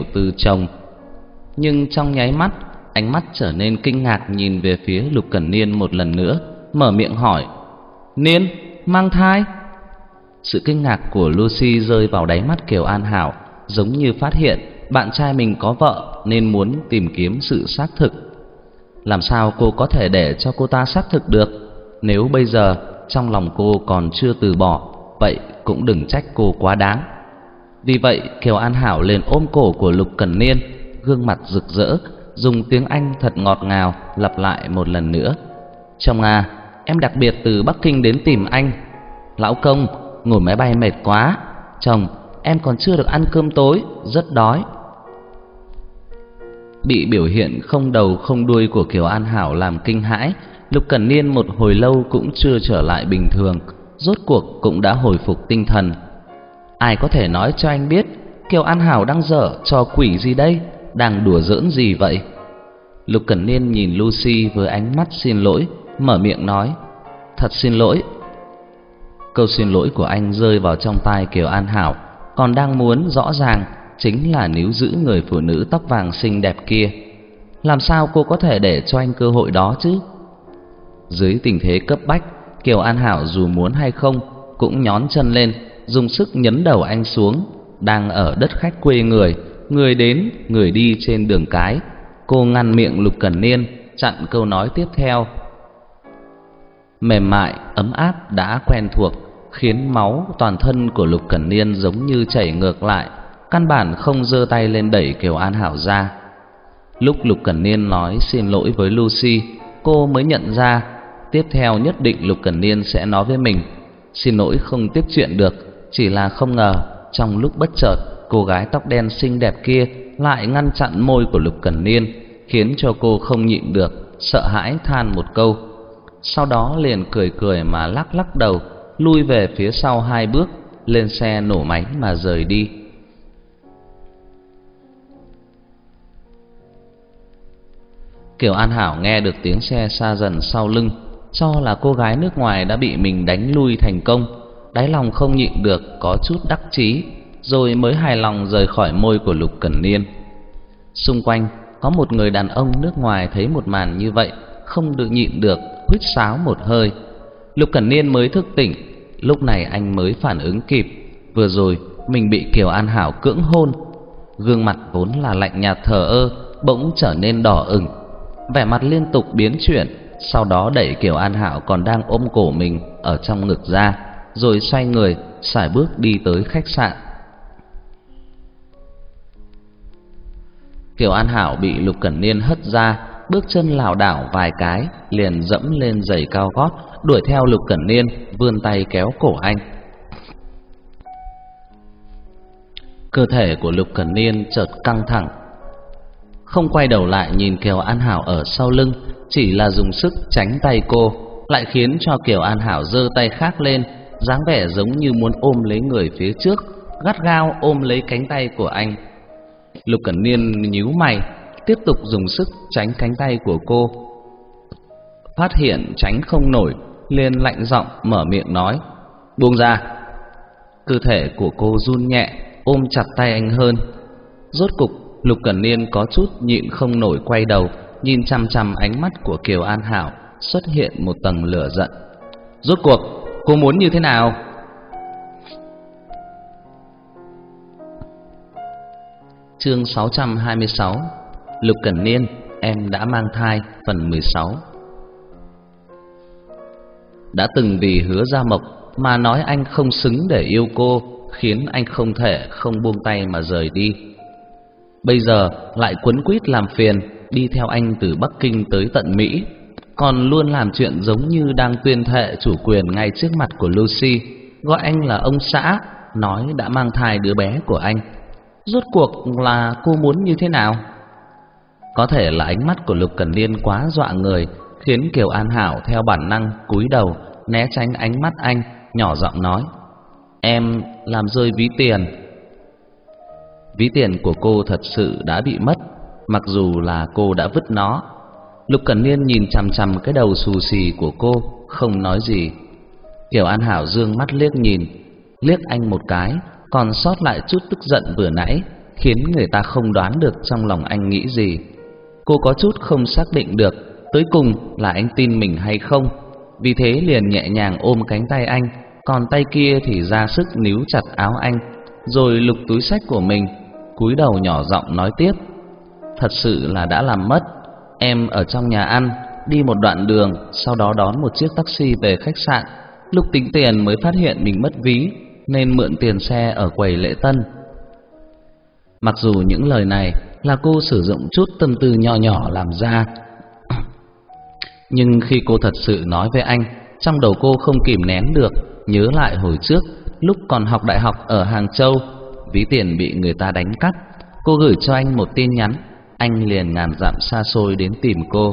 từ chồng. Nhưng trong nháy mắt, ánh mắt trở nên kinh ngạc nhìn về phía Lục Cẩn Niên một lần nữa, mở miệng hỏi: "Niên, mang thai?" Sự kinh ngạc của Lucy rơi vào đáy mắt Kiều An Hảo, giống như phát hiện bạn trai mình có vợ nên muốn tìm kiếm sự xác thực. Làm sao cô có thể để cho cô ta xác thực được? Nếu bây giờ trong lòng cô còn chưa từ bỏ, vậy cũng đừng trách cô quá đáng. Vì vậy Kiều An Hảo liền ôm cổ của Lục Cẩn Niên, gương mặt rực rỡ, dùng tiếng Anh thật ngọt ngào lặp lại một lần nữa: "Chồng à, em đặc biệt từ Bắc Kinh đến tìm anh." "Lão công, ngồi máy bay mệt quá." "Chồng, em còn chưa được ăn cơm tối, rất đói." Bị biểu hiện không đầu không đuôi của Kiều An Hảo làm kinh hãi, Lục Cẩn Niên một hồi lâu cũng chưa trở lại bình thường, rốt cuộc cũng đã hồi phục tinh thần. "Ai có thể nói cho anh biết Kiều An Hảo đang dở trò quỷ gì đây, đang đùa giỡn gì vậy?" Lục Cẩn Niên nhìn Lucy với ánh mắt xin lỗi, mở miệng nói: "Thật xin lỗi." Câu xin lỗi của anh rơi vào trong tai Kiều An Hảo, còn đang muốn rõ ràng chính là níu giữ người phụ nữ tóc vàng xinh đẹp kia. Làm sao cô có thể để cho anh cơ hội đó chứ? Dưới tình thế cấp bách, Kiều An Hảo dù muốn hay không cũng nhón chân lên, dùng sức nhấn đầu anh xuống. Đang ở đất khách quê người, người đến người đi trên đường cái, cô ngăn miệng Lục Cẩn Niên, chặn câu nói tiếp theo. Mềm mại, ấm áp đã quen thuộc, khiến máu toàn thân của Lục Cẩn Niên giống như chảy ngược lại, căn bản không giơ tay lên đẩy Kiều An Hảo ra. Lúc Lục Cẩn Niên nói xin lỗi với Lucy, cô mới nhận ra tiếp theo nhất định Lục Cẩn Niên sẽ nói với mình. Xin lỗi không tiếp chuyện được, chỉ là không ngờ trong lúc bất chợt, cô gái tóc đen xinh đẹp kia lại ngăn chặn môi của Lục Cẩn Niên, khiến cho cô không nhịn được, sợ hãi than một câu. Sau đó liền cười cười mà lắc lắc đầu, lui về phía sau 2 bước, lên xe nổ máy mà rời đi. Kiều An Hảo nghe được tiếng xe xa dần sau lưng, cho là cô gái nước ngoài đã bị mình đánh lui thành công, đáy lòng không nhịn được có chút đắc chí, rồi mới hài lòng rời khỏi môi của Lục Cẩn Niên. Xung quanh có một người đàn ông nước ngoài thấy một màn như vậy, không được nhịn được huýt sáo một hơi. Lục Cẩn Niên mới thức tỉnh, lúc này anh mới phản ứng kịp, vừa rồi mình bị Kiều An Hảo cưỡng hôn. Gương mặt vốn là lạnh nhạt thờ ơ bỗng trở nên đỏ ửng, vẻ mặt liên tục biến chuyển, sau đó đẩy Kiều An Hảo còn đang ôm cổ mình ở trong ngực ra, rồi xoay người sải bước đi tới khách sạn. Kiều An Hảo bị Lục Cẩn Niên hất ra, bước chân lảo đảo vài cái, liền dẫm lên giày cao gót, đuổi theo Lục Cẩn Niên, vươn tay kéo cổ anh. Cơ thể của Lục Cẩn Niên chợt căng thẳng, không quay đầu lại nhìn Kiều An Hảo ở sau lưng, chỉ là dùng sức tránh tay cô, lại khiến cho Kiều An Hảo giơ tay khác lên, dáng vẻ giống như muốn ôm lấy người phía trước, gắt gao ôm lấy cánh tay của anh. Lục Cẩn Niên nhíu mày, tiếp tục dùng sức tránh cánh tay của cô. Phát hiện tránh không nổi, liền lạnh giọng mở miệng nói: "Buông ra." Cơ thể của cô run nhẹ, ôm chặt tay anh hơn. Rốt cục Lục Cẩn Niên có chút nhịn không nổi, quay đầu nhìn chằm chằm ánh mắt của Kiều An Hảo, xuất hiện một tầng lửa giận. "Rốt cuộc cô muốn như thế nào?" Chương 626: Lục Cẩn Niên, em đã mang thai, phần 16. Đã từng vì Hứa Gia Mộc mà nói anh không xứng để yêu cô, khiến anh không thể không buông tay mà rời đi. Bây giờ lại quấn quýt làm phiền, đi theo anh từ Bắc Kinh tới tận Mỹ, còn luôn làm chuyện giống như đang tuyên thệ chủ quyền ngay trước mặt của Lucy, gọi anh là ông xã, nói đã mang thai đứa bé của anh. Rốt cuộc là cô muốn như thế nào? Có thể là ánh mắt của Lục Cẩn Niên quá dọa người, khiến Kiều An Hảo theo bản năng cúi đầu né tránh ánh mắt anh, nhỏ giọng nói: "Em làm rơi ví tiền." Ví tiền của cô thật sự đã bị mất, mặc dù là cô đã vứt nó. Lục Cẩn Niên nhìn chằm chằm cái đầu xù xì của cô, không nói gì. Kiều An Hảo dương mắt liếc nhìn, liếc anh một cái, còn sót lại chút tức giận vừa nãy, khiến người ta không đoán được trong lòng anh nghĩ gì. Cô có chút không xác định được tới cùng là anh tin mình hay không, vì thế liền nhẹ nhàng ôm cánh tay anh, còn tay kia thì ra sức níu chặt áo anh, rồi lục túi xách của mình, cúi đầu nhỏ giọng nói tiếp: "Thật sự là đã làm mất. Em ở trong nhà ăn, đi một đoạn đường, sau đó đón một chiếc taxi về khách sạn. Lúc tính tiền mới phát hiện mình mất ví, nên mượn tiền xe ở quầy lễ tân." Mặc dù những lời này là cô sử dụng chút tâm tư nho nhỏ làm ra, nhưng khi cô thật sự nói với anh, trong đầu cô không kìm nén được nhớ lại hồi trước lúc còn học đại học ở Hàng Châu, ví tiền bị người ta đánh cắp. Cô gửi cho anh một tin nhắn, anh liền ngàn dặm xa xôi đến tìm cô.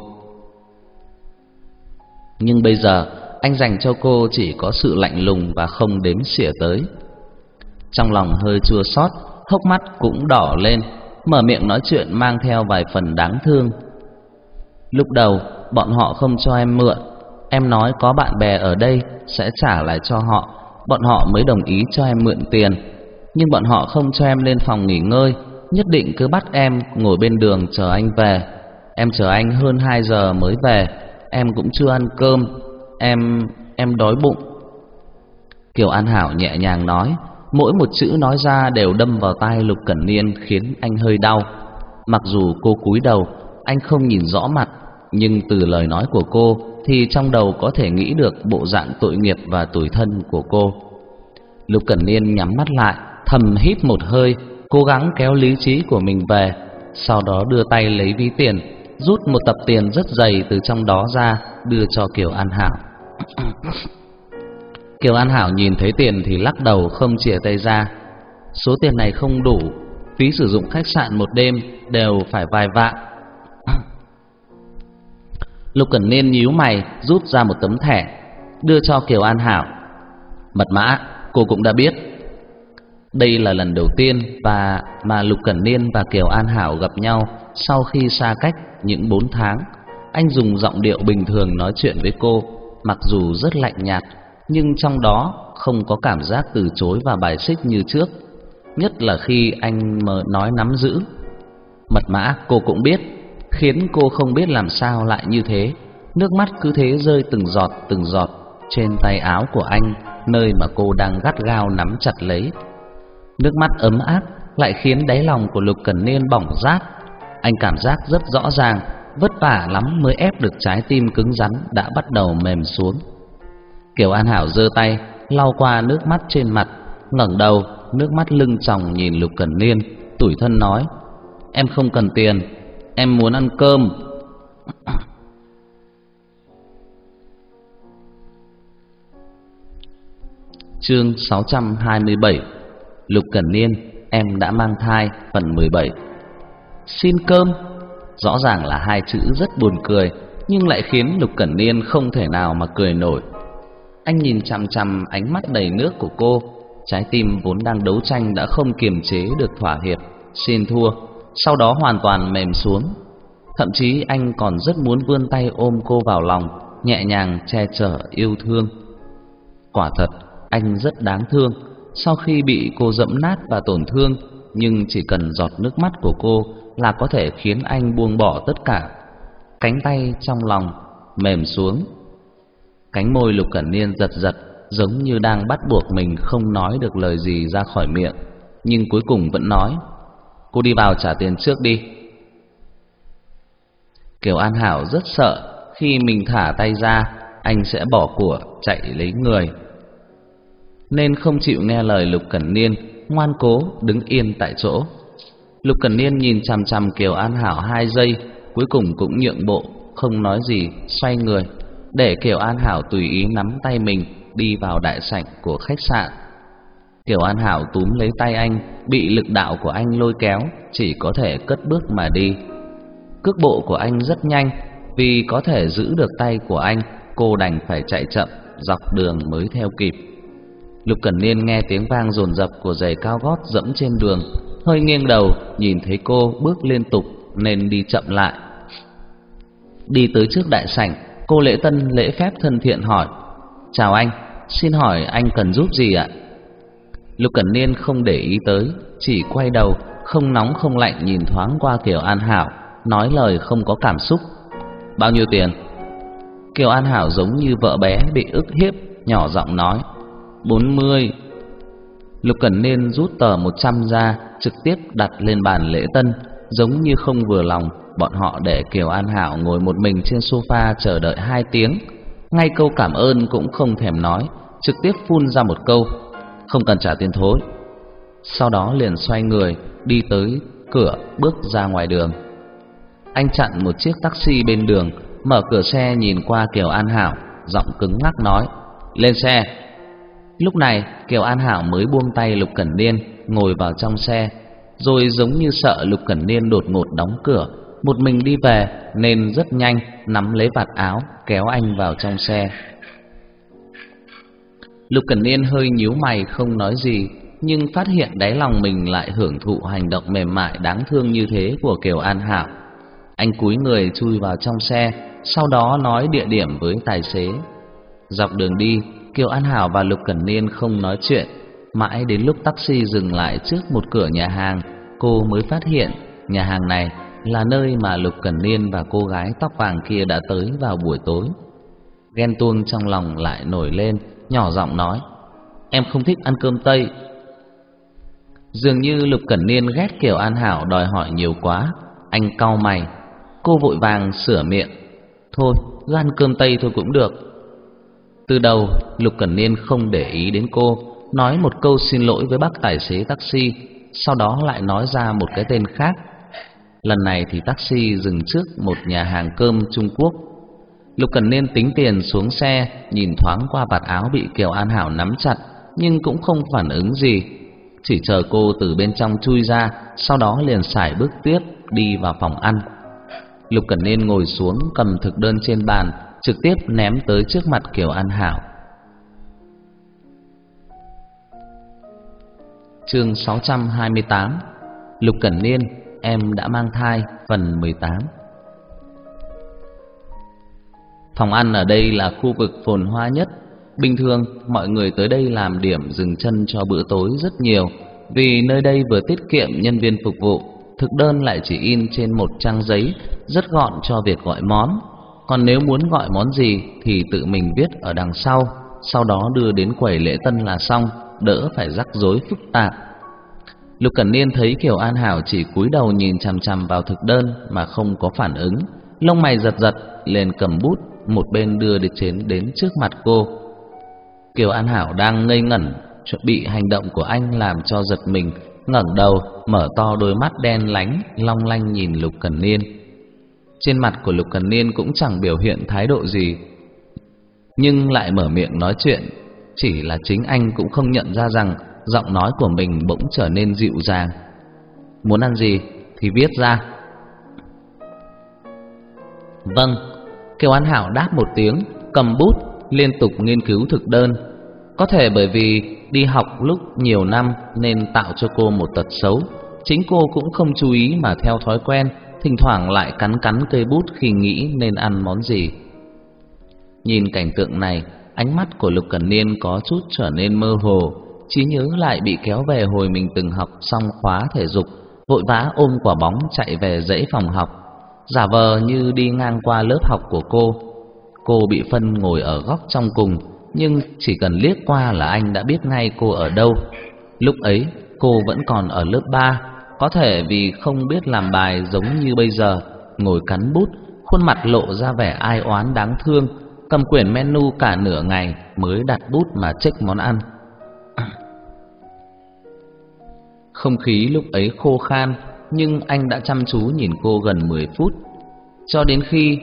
Nhưng bây giờ anh dành cho cô chỉ có sự lạnh lùng và không đếm xỉa tới. Trong lòng hơi chua xót, hốc mắt cũng đỏ lên, mở miệng nói chuyện mang theo vài phần đáng thương. "Lúc đầu bọn họ không cho em mượn, em nói có bạn bè ở đây sẽ trả lại cho họ, bọn họ mới đồng ý cho em mượn tiền. Nhưng bọn họ không cho em lên phòng nghỉ ngơi, nhất định cứ bắt em ngồi bên đường chờ anh về. Em chờ anh hơn 2 giờ mới về, em cũng chưa ăn cơm, em đói bụng." Kiều An Hảo nhẹ nhàng nói, mỗi một chữ nói ra đều đâm vào tai Lục Cẩn Niên khiến anh hơi đau. Mặc dù cô cúi đầu, anh không nhìn rõ mặt, nhưng từ lời nói của cô thì trong đầu có thể nghĩ được bộ dạng tội nghiệp và tủi thân của cô. Lục Cẩn Niên nhắm mắt lại, thầm hít một hơi, cố gắng kéo lý trí của mình về, sau đó đưa tay lấy ví tiền, rút một tập tiền rất dày từ trong đó ra, đưa cho Kiều An Hảo. Kiều An Hảo nhìn thấy tiền thì lắc đầu không chìa tay ra. "Số tiền này không đủ, phí sử dụng khách sạn một đêm đều phải vài vạn." Lục Cẩn Niên nhíu mày, rút ra một tấm thẻ, đưa cho Kiều An Hảo. "Mật mã cô cũng đã biết." Đây là lần đầu tiên mà Lục Cẩn Niên và Kiều An Hảo gặp nhau sau khi xa cách những 4 tháng. Anh dùng giọng điệu bình thường nói chuyện với cô, mặc dù rất lạnh nhạt, nhưng trong đó không có cảm giác từ chối và bài xích như trước. Nhất là khi anh nói nắm giữ. "Mật mã cô cũng biết", khiến cô không biết làm sao lại như thế. Nước mắt cứ thế rơi từng giọt trên tay áo của anh, nơi mà cô đang gắt gao nắm chặt lấy. Nước mắt ấm áp lại khiến đáy lòng của Lục Cẩn Niên bỏng rát. Anh cảm giác rất rõ ràng, vất vả lắm mới ép được trái tim cứng rắn đã bắt đầu mềm xuống. Kiều An Hảo giơ tay lau qua nước mắt trên mặt, ngẩng đầu, nước mắt lưng tròng nhìn Lục Cẩn Niên, tủi thân nói: "Em không cần tiền, em muốn ăn cơm." Chương 627. Lục Cẩn Niên, em đã mang thai, phần 17. Xin cơm, rõ ràng là hai chữ rất buồn cười, nhưng lại khiến Lục Cẩn Niên không thể nào mà cười nổi. Anh nhìn chằm chằm ánh mắt đầy nước của cô, trái tim vốn đang đấu tranh đã không kiềm chế được thỏa hiệp, xin thua, sau đó hoàn toàn mềm xuống. Thậm chí anh còn rất muốn vươn tay ôm cô vào lòng, nhẹ nhàng che chở yêu thương. Quả thật, anh rất đáng thương. Sau khi bị cô dẫm nát và tổn thương, nhưng chỉ cần giọt nước mắt của cô là có thể khiến anh buông bỏ tất cả. Cánh tay trong lòng mềm xuống, cánh môi Lục Cẩn Niên giật giật, giống như đang bắt buộc mình không nói được lời gì ra khỏi miệng, nhưng cuối cùng vẫn nói: "Cô đi vào trả tiền trước đi." Kiều An Hảo rất sợ khi mình thả tay ra, anh sẽ bỏ của chạy lấy người, nên không chịu nghe lời Lục Cẩn Niên, ngoan cố đứng yên tại chỗ. Lục Cẩn Niên nhìn chằm chằm Kiều An Hảo 2 giây, cuối cùng cũng nhượng bộ, không nói gì, xoay người, để Kiều An Hảo tùy ý nắm tay mình đi vào đại sảnh của khách sạn. Kiều An Hảo túm lấy tay anh, bị lực đạo của anh lôi kéo, chỉ có thể cất bước mà đi. Cước bộ của anh rất nhanh, vì có thể giữ được tay của anh, cô đành phải chạy chậm dọc đường mới theo kịp. Lục Cẩn Niên nghe tiếng vang dồn dập của giày cao gót dẫm trên đường, hơi nghiêng đầu, nhìn thấy cô bước liên tục nên đi chậm lại. Đi tới trước đại sảnh, cô lễ tân lễ phép thân thiện hỏi: "Chào anh, xin hỏi anh cần giúp gì ạ?" Lục Cẩn Niên không để ý tới, chỉ quay đầu, không nóng không lạnh nhìn thoáng qua Kiều An Hảo, nói lời không có cảm xúc. Bao nhiêu tiền? Kiều An Hảo giống như vợ bé bị ức hiếp, nhỏ giọng nói. 40. Lục Cẩn Niên rút tờ 100 ra, trực tiếp đặt lên bàn lễ tân, giống như không vừa lòng. Bọn họ để Kiều An Hảo ngồi một mình trên sofa chờ đợi 2 tiếng, ngay câu cảm ơn cũng không thèm nói, trực tiếp phun ra một câu: không cần trả tiền thối. Sau đó liền xoay người đi tới cửa, bước ra ngoài đường. Anh chặn một chiếc taxi bên đường, mở cửa xe nhìn qua Kiều An Hảo, giọng cứng ngắc nói: lên xe. Lúc này Kiều An Hảo mới buông tay Lục Cẩn Niên, ngồi vào trong xe, rồi giống như sợ Lục Cẩn Niên đột ngột đóng cửa, một mình đi về, nên rất nhanh nắm lấy vạt áo kéo anh vào trong xe. Lục Cẩn Niên hơi nhíu mày không nói gì, nhưng phát hiện đáy lòng mình lại hưởng thụ hành động mềm mại đáng thương như thế của Kiều An Hảo. Anh cúi người chui vào trong xe, sau đó nói địa điểm với tài xế. Dọc đường đi, Kiều An Hảo và Lục Cẩn Niên không nói chuyện, mãi đến lúc taxi dừng lại trước một cửa nhà hàng, cô mới phát hiện nhà hàng này là nơi mà Lục Cẩn Niên và cô gái tóc vàng kia đã tới vào buổi tối. Ghen tuông trong lòng lại nổi lên, nhỏ giọng nói: em không thích ăn cơm Tây. Dường như Lục Cẩn Niên ghét Kiều An Hảo đòi hỏi nhiều quá. Anh cau mày. Cô vội vàng sửa miệng: thôi, cứ ăn cơm Tây thôi cũng được. Từ đầu Lục Cẩn Niên không để ý đến cô, nói một câu xin lỗi với bác tài xế taxi, sau đó lại nói ra một cái tên khác. Lần này thì taxi dừng trước một nhà hàng cơm Trung Quốc. Lục Cẩn Niên tính tiền xuống xe, nhìn thoáng qua vạt áo bị Kiều An Hảo nắm chặt, nhưng cũng không phản ứng gì, chỉ chờ cô từ bên trong chui ra, sau đó liền sải bước tiếp đi vào phòng ăn. Lục Cẩn Niên ngồi xuống, cầm thực đơn trên bàn, trực tiếp ném tới trước mặt Kiều An Hảo. Chương 628. Lục Cẩn Niên, em đã mang thai, phần 18. Phòng ăn ở đây là khu vực phồn hoa nhất. Bình thường mọi người tới đây làm điểm dừng chân cho bữa tối rất nhiều, vì nơi đây vừa tiết kiệm nhân viên phục vụ, thực đơn lại chỉ in trên một trang giấy, rất gọn cho việc gọi món. Còn nếu muốn gọi món gì thì tự mình viết ở đằng sau đó đưa đến quầy lễ tân là xong, đỡ phải rắc rối phức tạp. Lục Cẩn Niên thấy Kiều An Hảo chỉ cúi đầu nhìn chằm chằm vào thực đơn mà không có phản ứng, lông mày giật giật, liền cầm bút một bên đưa đến trước mặt cô. Kiều An Hảo đang ngây ngẩn, chuẩn bị hành động của anh làm cho giật mình, ngẩng đầu, mở to đôi mắt đen láy, long lanh nhìn Lục Cẩn Niên. Trên mặt của Lục Cẩn Niên cũng chẳng biểu hiện thái độ gì, nhưng lại mở miệng nói chuyện. Chỉ là chính anh cũng không nhận ra rằng giọng nói của mình bỗng trở nên dịu dàng. Muốn ăn gì thì viết ra. Vâng. Kiều An Hảo đáp một tiếng, cầm bút liên tục nghiên cứu thực đơn. Có thể bởi vì đi học lúc nhiều năm nên tạo cho cô một tật xấu, chính cô cũng không chú ý mà theo thói quen, thỉnh thoảng lại cắn cắn cây bút khi nghĩ nên ăn món gì. Nhìn cảnh tượng này, ánh mắt của Lục Cẩn Niên có chút trở nên mơ hồ, trí nhớ lại bị kéo về hồi mình từng học xong khóa thể dục, vội vã ôm quả bóng chạy về dãy phòng học, giả vờ như đi ngang qua lớp học của cô. Cô bị phân ngồi ở góc trong cùng, nhưng chỉ cần liếc qua là anh đã biết ngay cô ở đâu. Lúc ấy cô vẫn còn ở lớp 3, có thể vì không biết làm bài giống như bây giờ, ngồi cắn bút, khuôn mặt lộ ra vẻ ai oán đáng thương, cầm quyển menu cả nửa ngày mới đặt bút mà check món ăn. Không khí lúc ấy khô khan, nhưng anh đã chăm chú nhìn cô gần 10 phút, cho đến khi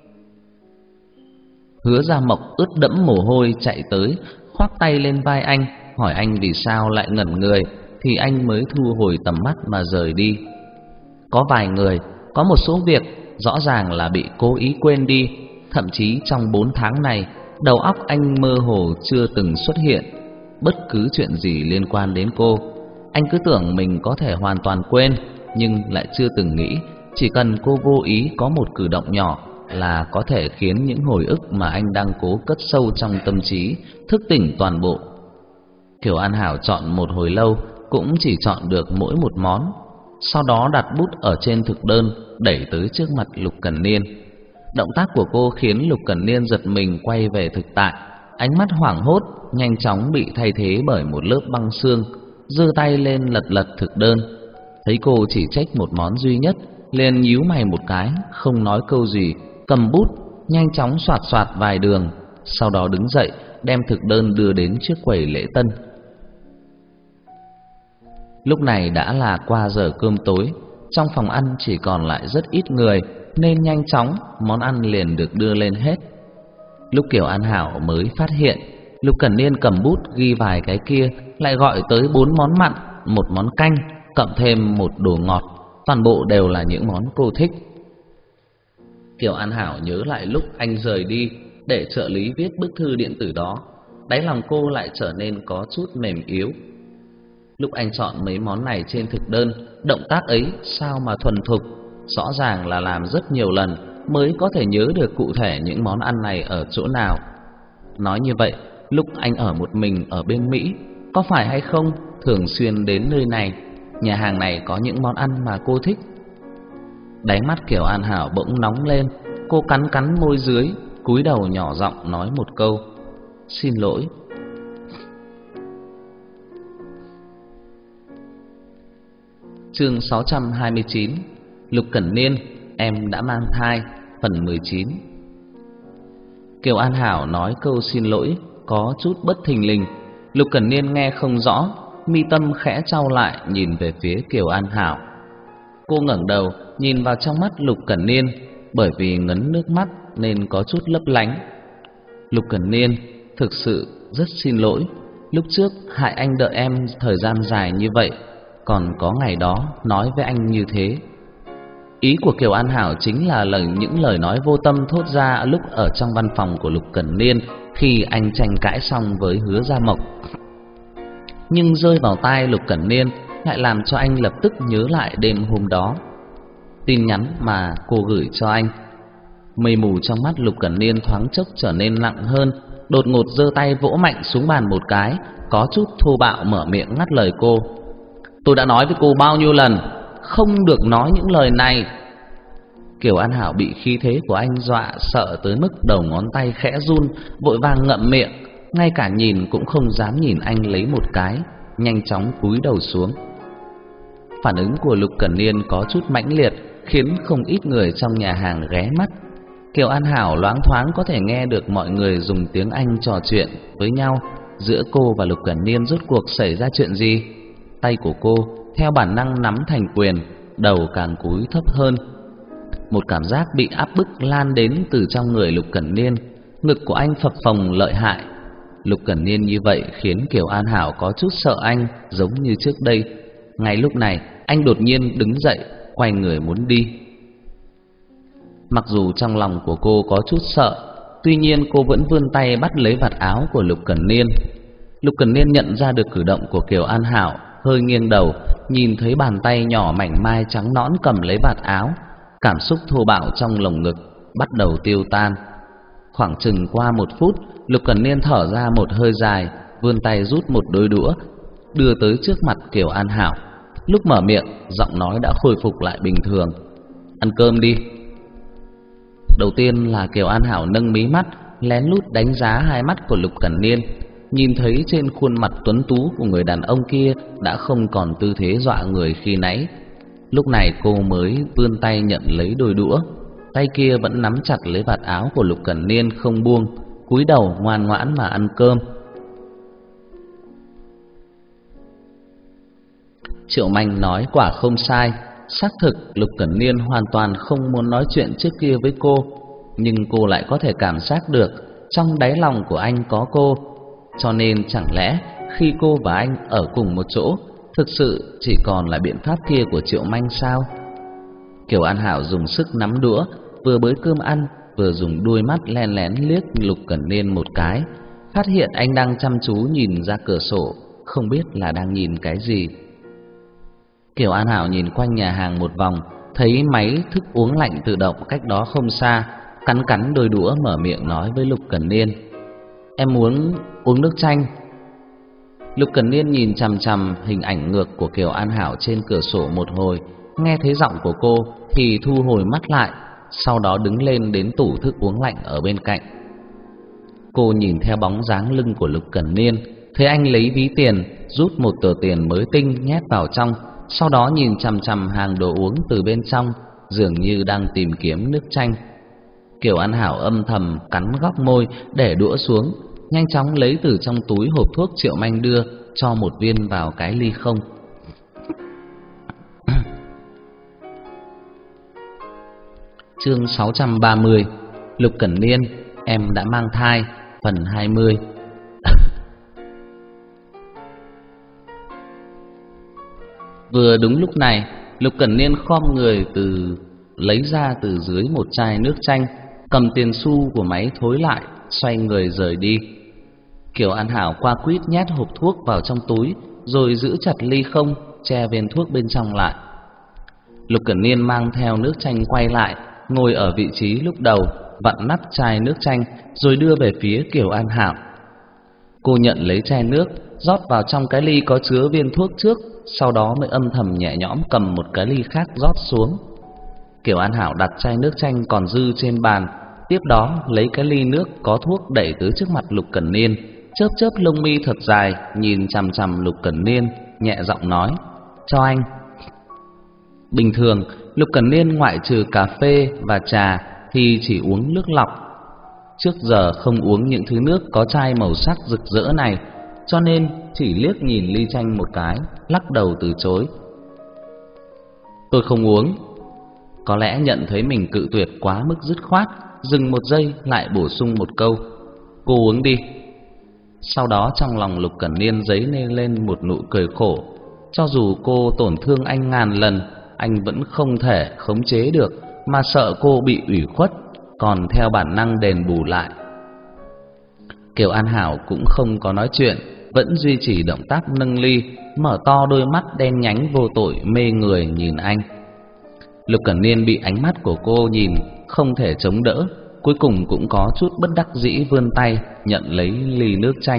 Hứa Gia Mộc ướt đẫm mồ hôi chạy tới, khoác tay lên vai anh, hỏi anh vì sao lại ngẩn người, thì anh mới thu hồi tầm mắt mà rời đi. Có vài người, có một số việc rõ ràng là bị cố ý quên đi. Thậm chí trong 4 tháng này, đầu óc anh mơ hồ chưa từng xuất hiện bất cứ chuyện gì liên quan đến cô. Anh cứ tưởng mình có thể hoàn toàn quên, nhưng lại chưa từng nghĩ chỉ cần cô vô ý có một cử động nhỏ là có thể khiến những hồi ức mà anh đang cố cất sâu trong tâm trí thức tỉnh toàn bộ. Kiều An Hảo chọn một hồi lâu cũng chỉ chọn được mỗi một món. sau đó đặt bút ở trên thực đơn đẩy tới trước mặt Lục Cẩn Niên. Động tác của cô khiến Lục Cẩn Niên giật mình quay về thực tại, ánh mắt hoảng hốt nhanh chóng bị thay thế bởi một lớp băng xương, giơ tay lên lật lật thực đơn. Thấy cô chỉ trách một món duy nhất, liền nhíu mày một cái, không nói câu gì, cầm bút nhanh chóng xoạt xoạt vài đường, sau đó đứng dậy đem thực đơn đưa đến trước quầy lễ tân. Lúc này đã là qua giờ cơm tối, trong phòng ăn chỉ còn lại rất ít người, nên nhanh chóng món ăn liền được đưa lên hết. Lúc Kiều An Hảo mới phát hiện Lục Cẩn Niên cầm bút ghi vài cái kia lại gọi tới 4 món mặn, 1 món canh, cộng thêm 1 đồ ngọt, toàn bộ đều là những món cô thích. Kiều An Hảo nhớ lại lúc anh rời đi để trợ lý viết bức thư điện tử đó, đáy lòng cô lại trở nên có chút mềm yếu. Lúc anh chọn mấy món này trên thực đơn, động tác ấy sao mà thuần thục, rõ ràng là làm rất nhiều lần mới có thể nhớ được cụ thể những món ăn này ở chỗ nào. Nói như vậy, lúc anh ở một mình ở bên Mỹ, có phải hay không thường xuyên đến nơi này, nhà hàng này có những món ăn mà cô thích? Đáy mắt Kiều An Hảo bỗng nóng lên, cô cắn cắn môi dưới, cúi đầu nhỏ giọng nói một câu: "Xin lỗi." Chương 629: Lục Cẩn Niên, em đã mang thai, phần 19. Kiều An Hảo nói câu xin lỗi có chút bất thình lình, Lục Cẩn Niên nghe không rõ, mi tâm khẽ chau lại nhìn về phía Kiều An Hảo. Cô ngẩng đầu nhìn vào trong mắt Lục Cẩn Niên, bởi vì ngấn nước mắt nên có chút lấp lánh. "Lục Cẩn Niên, thực sự rất xin lỗi, lúc trước hại anh đợi em thời gian dài như vậy, còn có ngày đó nói với anh như thế." Ý của Kiều An Hảo chính là những lời nói vô tâm thốt ra lúc ở trong văn phòng của Lục Cẩn Niên khi anh tranh cãi xong với Hứa Gia Mộc. Nhưng rơi vào tai Lục Cẩn Niên lại làm cho anh lập tức nhớ lại đêm hôm đó, tin nhắn mà cô gửi cho anh. Mây mù trong mắt Lục Cẩn Niên thoáng chốc trở nên nặng hơn, đột ngột giơ tay vỗ mạnh xuống bàn một cái, có chút thô bạo mở miệng ngắt lời cô: "Tôi đã nói với cô bao nhiêu lần, không được nói những lời này." Kiều An Hảo bị khí thế của anh dọa sợ tới mức đầu ngón tay khẽ run, vội vàng ngậm miệng, ngay cả nhìn cũng không dám nhìn anh lấy một cái, nhanh chóng cúi đầu xuống. Phản ứng của Lục Cẩn Niên có chút mãnh liệt, khiến không ít người trong nhà hàng ghé mắt. Kiều An Hảo loáng thoáng có thể nghe được mọi người dùng tiếng Anh trò chuyện với nhau. Giữa cô và Lục Cẩn Niên rốt cuộc xảy ra chuyện gì? Tay của cô theo bản năng nắm thành quyền, đầu càng cúi thấp hơn. Một cảm giác bị áp bức lan đến từ trong người Lục Cẩn Niên, ngực của anh phập phồng lợi hại. Lục Cẩn Niên như vậy khiến Kiều An Hảo có chút sợ anh, giống như trước đây. Ngay lúc này, anh đột nhiên đứng dậy, quay người muốn đi. Mặc dù trong lòng của cô có chút sợ, tuy nhiên cô vẫn vươn tay bắt lấy vạt áo của Lục Cẩn Niên. Lục Cẩn Niên nhận ra được cử động của Kiều An Hảo, hơi nghiêng đầu, nhìn thấy bàn tay nhỏ mảnh mai trắng nõn cầm lấy vạt áo, cảm xúc thô bạo trong lồng ngực bắt đầu tiêu tan. Khoảng chừng qua 1 phút, Lục Cẩn Niên thở ra một hơi dài, vươn tay rút một đôi đũa, đưa tới trước mặt Kiều An Hảo. Lúc mở miệng, giọng nói đã khôi phục lại bình thường: "Ăn cơm đi." Đầu tiên là Kiều An Hảo nâng mí mắt, lén lút đánh giá hai mắt của Lục Cẩn Niên, nhìn thấy trên khuôn mặt tuấn tú của người đàn ông kia đã không còn tư thế dọa người khi nãy. Lúc này cô mới vươn tay nhận lấy đôi đũa, tay kia vẫn nắm chặt lấy vạt áo của Lục Cẩn Niên không buông, cúi đầu ngoan ngoãn mà ăn cơm. Triệu Manh nói quả không sai, xác thực Lục Cẩn Niên hoàn toàn không muốn nói chuyện trước kia với cô, nhưng cô lại có thể cảm giác được trong đáy lòng của anh có cô. Cho nên chẳng lẽ khi cô và anh ở cùng một chỗ, thực sự chỉ còn là biện pháp kia của Triệu Manh sao? Kiều An Hảo dùng sức nắm đũa, vừa bới cơm ăn, vừa dùng đuôi mắt len lén liếc Lục Cẩn Niên một cái, phát hiện anh đang chăm chú nhìn ra cửa sổ, không biết là đang nhìn cái gì. Kiều An Hảo nhìn quanh nhà hàng một vòng, thấy máy thức uống lạnh tự động cách đó không xa, cắn cắn đôi đũa mở miệng nói với Lục Cẩn Niên: "Em muốn uống nước chanh." Lục Cẩn Niên nhìn chằm chằm hình ảnh ngược của Kiều An Hảo trên cửa sổ một hồi, nghe thấy giọng của cô thì thu hồi mắt lại, sau đó đứng lên đến tủ thức uống lạnh ở bên cạnh. Cô nhìn theo bóng dáng lưng của Lục Cẩn Niên, thấy anh lấy ví tiền, rút một tờ tiền mới tinh nhét vào trong, sau đó nhìn chằm chằm hàng đồ uống từ bên trong, dường như đang tìm kiếm nước chanh. Kiều An Hảo âm thầm cắn góc môi, để đũa xuống, nhanh chóng lấy từ trong túi hộp thuốc Triệu Manh đưa, cho một viên vào cái ly không. Chương 630. Lục Cẩn Niên, em đã mang thai, phần 20. Vừa đúng lúc này, Lục Cẩn Niên khom người lấy ra từ dưới một chai nước chanh, cầm tiền xu của máy thối lại, xoay người rời đi. Kiều An Hảo qua quýt nhét hộp thuốc vào trong túi, rồi giữ chặt ly không, che viên thuốc bên trong lại. Lục Cẩn Niên mang theo nước chanh quay lại, ngồi ở vị trí lúc đầu, vặn nắp chai nước chanh, rồi đưa về phía Kiều An Hảo. Cô nhận lấy chai nước, rót vào trong cái ly có chứa viên thuốc trước, sau đó mới âm thầm nhẹ nhõm cầm một cái ly khác rót xuống. Kiều An Hảo đặt chai nước chanh còn dư trên bàn, tiếp đó lấy cái ly nước có thuốc đẩy tới trước mặt Lục Cẩn Niên, chớp chớp lông mi thật dài, nhìn chằm chằm Lục Cẩn Niên, nhẹ giọng nói: "Cho anh." Bình thường, Lục Cẩn Niên ngoại trừ cà phê và trà thì chỉ uống nước lọc. Trước giờ không uống những thứ nước có chai màu sắc rực rỡ này, cho nên chỉ liếc nhìn ly chanh một cái, lắc đầu từ chối. "Tôi không uống." Có lẽ nhận thấy mình cự tuyệt quá mức dứt khoát, dừng một giây lại bổ sung một câu: "Cô uống đi." Sau đó trong lòng Lục Cẩn Niên dấy lên một nụ cười khổ. Cho dù cô tổn thương anh ngàn lần, anh vẫn không thể khống chế được, mà sợ cô bị ủy khuất, còn theo bản năng đền bù lại. Kiều An Hảo cũng không có nói chuyện, vẫn duy trì động tác nâng ly, mở to đôi mắt đen nhánh vô tội mê người nhìn anh. Lục Cẩn Niên bị ánh mắt của cô nhìn, không thể chống đỡ, cuối cùng cũng có chút bất đắc dĩ vươn tay nhận lấy ly nước chanh.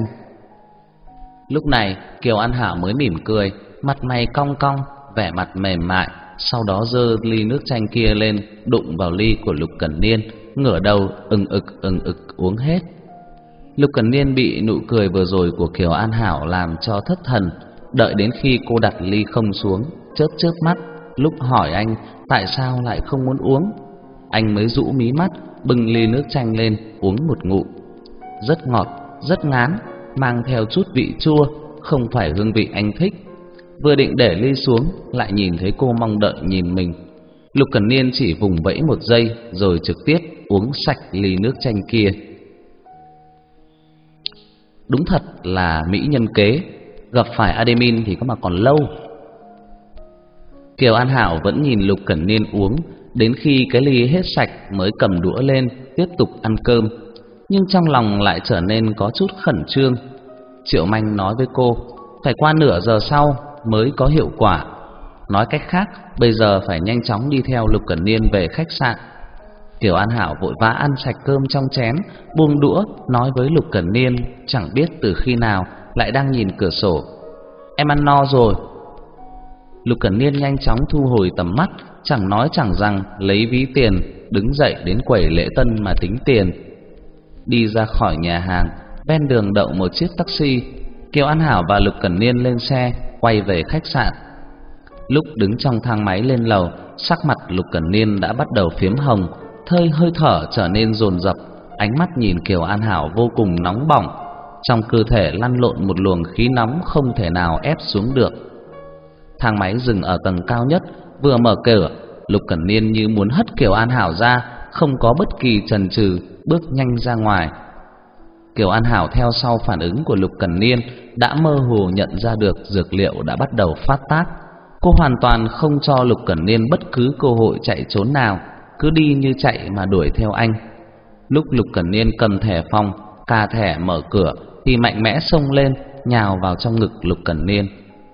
Lúc này Kiều An Hảo mới mỉm cười, mặt mày cong cong, vẻ mặt mềm mại, sau đó giơ ly nước chanh kia lên, đụng vào ly của Lục Cẩn Niên, ngửa đầu ừng ực uống hết. Lục Cẩn Niên bị nụ cười vừa rồi của Kiều An Hảo làm cho thất thần, đợi đến khi cô đặt ly không xuống, chớp chớp mắt, lúc hỏi anh tại sao lại không muốn uống, anh mới rũ mí mắt, bưng ly nước chanh lên uống một ngụm. Rất ngọt, rất ngán, mang theo chút vị chua, không phải hương vị anh thích. Vừa định để ly xuống, lại nhìn thấy cô mong đợi nhìn mình. Lục Cẩn Niên chỉ vùng vẫy một giây, rồi trực tiếp uống sạch ly nước chanh kia. Đúng thật là mỹ nhân kế, gặp phải Ademin thì có mà còn lâu. Kiều An Hảo vẫn nhìn Lục Cẩn Niên uống, đến khi cái ly hết sạch mới cầm đũa lên tiếp tục ăn cơm, nhưng trong lòng lại trở nên có chút khẩn trương. Triệu Manh nói với cô phải qua nửa giờ sau mới có hiệu quả. Nói cách khác, bây giờ phải nhanh chóng đi theo Lục Cẩn Niên về khách sạn. Kiều An Hảo vội vã ăn sạch cơm trong chén, buông đũa, nói với Lục Cẩn Niên chẳng biết từ khi nào lại đang nhìn cửa sổ: "Em ăn no rồi." Lục Cẩn Niên nhanh chóng thu hồi tầm mắt, chẳng nói chẳng rằng lấy ví tiền, đứng dậy đến quầy lễ tân mà tính tiền. Đi ra khỏi nhà hàng, ven đường đậu một chiếc taxi. Kiều An Hảo và Lục Cẩn Niên lên xe, quay về khách sạn. Lúc đứng trong thang máy lên lầu, sắc mặt Lục Cẩn Niên đã bắt đầu phiếm hồng, hơi thở trở nên dồn dập, ánh mắt nhìn Kiều An Hảo vô cùng nóng bỏng, trong cơ thể lăn lộn một luồng khí nóng không thể nào ép xuống được. Thang máy dừng ở tầng cao nhất, vừa mở cửa, Lục Cẩn Niên như muốn hất Kiều An Hảo ra, không có bất kỳ chần chừ, bước nhanh ra ngoài. Kiều An Hảo theo sau phản ứng của Lục Cẩn Niên đã mơ hồ nhận ra được dược liệu đã bắt đầu phát tác. Cô hoàn toàn không cho Lục Cẩn Niên bất cứ cơ hội chạy trốn nào, cứ đi như chạy mà đuổi theo anh. Lúc Lục Cẩn Niên cầm thẻ phòng, cà thẻ mở cửa thì mạnh mẽ xông lên, nhào vào trong ngực Lục Cẩn Niên.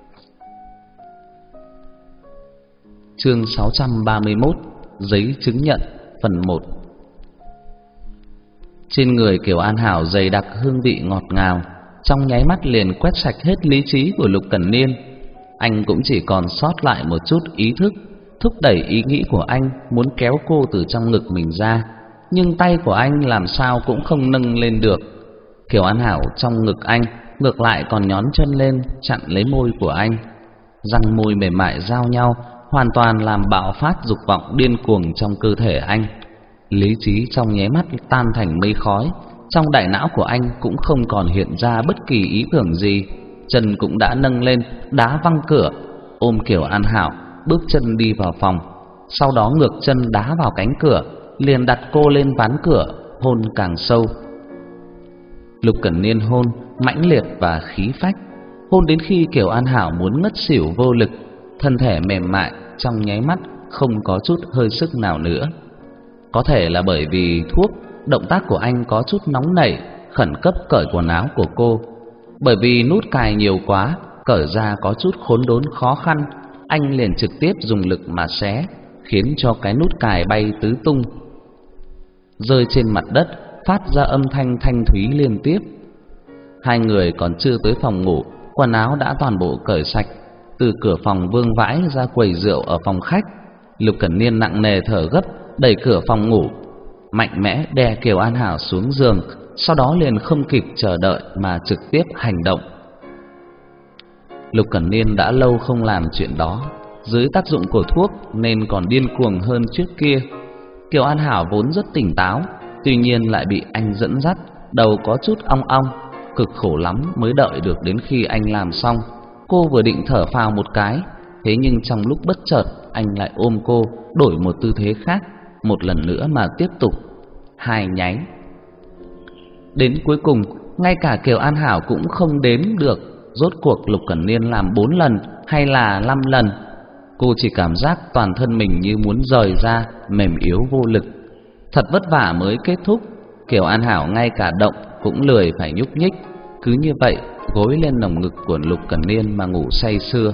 Chương 631. Giấy chứng nhận phần 1. Trên người Kiều An Hảo dày đặc hương vị ngọt ngào, trong nháy mắt liền quét sạch hết lý trí của Lục Cẩn Niên. Anh cũng chỉ còn sót lại một chút ý thức, thúc đẩy ý nghĩ của anh muốn kéo cô từ trong ngực mình ra, nhưng tay của anh làm sao cũng không nâng lên được. Kiều An Hảo trong ngực anh ngược lại còn nhón chân lên chặn lấy môi của anh. Răng môi mềm mại giao nhau, hoàn toàn làm bạo phát dục vọng điên cuồng trong cơ thể anh. Lý trí trong nháy mắt tan thành mây khói, trong đại não của anh cũng không còn hiện ra bất kỳ ý tưởng gì. Chân cũng đã nâng lên đá văng cửa, ôm Kiều An Hảo bước chân đi vào phòng, sau đó ngược chân đá vào cánh cửa, liền đặt cô lên ván cửa, hôn càng sâu. Lục Cẩn Niên hôn mãnh liệt và khí phách, hôn đến khi Kiều An Hảo muốn ngất xỉu vô lực, thân thể mềm mại trong nháy mắt không có chút hơi sức nào nữa. Có thể là bởi vì thuốc, động tác của anh có chút nóng nảy, khẩn cấp cởi quần áo của cô. Bởi vì nút cài nhiều quá, cởi ra có chút khốn đốn khó khăn, anh liền trực tiếp dùng lực mà xé, khiến cho cái nút cài bay tứ tung, rơi trên mặt đất, phát ra âm thanh thanh thúy liên tiếp. Hai người còn chưa tới phòng ngủ, quần áo đã toàn bộ cởi sạch, từ cửa phòng vương vãi ra quầy rượu ở phòng khách. Lục Cẩn Niên nặng nề thở gấp, đẩy cửa phòng ngủ, mạnh mẽ đè Kiều An Hảo xuống giường, sau đó liền không kịp chờ đợi mà trực tiếp hành động. Lục Cẩn Niên đã lâu không làm chuyện đó, dưới tác dụng của thuốc nên còn điên cuồng hơn trước kia. Kiều An Hảo vốn rất tỉnh táo, tuy nhiên lại bị anh dẫn dắt, đầu có chút ong ong, cực khổ lắm mới đợi được đến khi anh làm xong. Cô vừa định thở phào một cái, thế nhưng trong lúc bất chợt anh lại ôm cô, đổi một tư thế khác, một lần nữa mà tiếp tục hai nháy. Đến cuối cùng, ngay cả Kiều An Hảo cũng không đếm được rốt cuộc Lục Cẩn Niên làm 4 lần hay là 5 lần. Cô chỉ cảm giác toàn thân mình như muốn rời ra, mềm yếu vô lực. Thật vất vả mới kết thúc, Kiều An Hảo ngay cả động cũng lười phải nhúc nhích, cứ như vậy gối lên lồng ngực của Lục Cẩn Niên mà ngủ say sưa.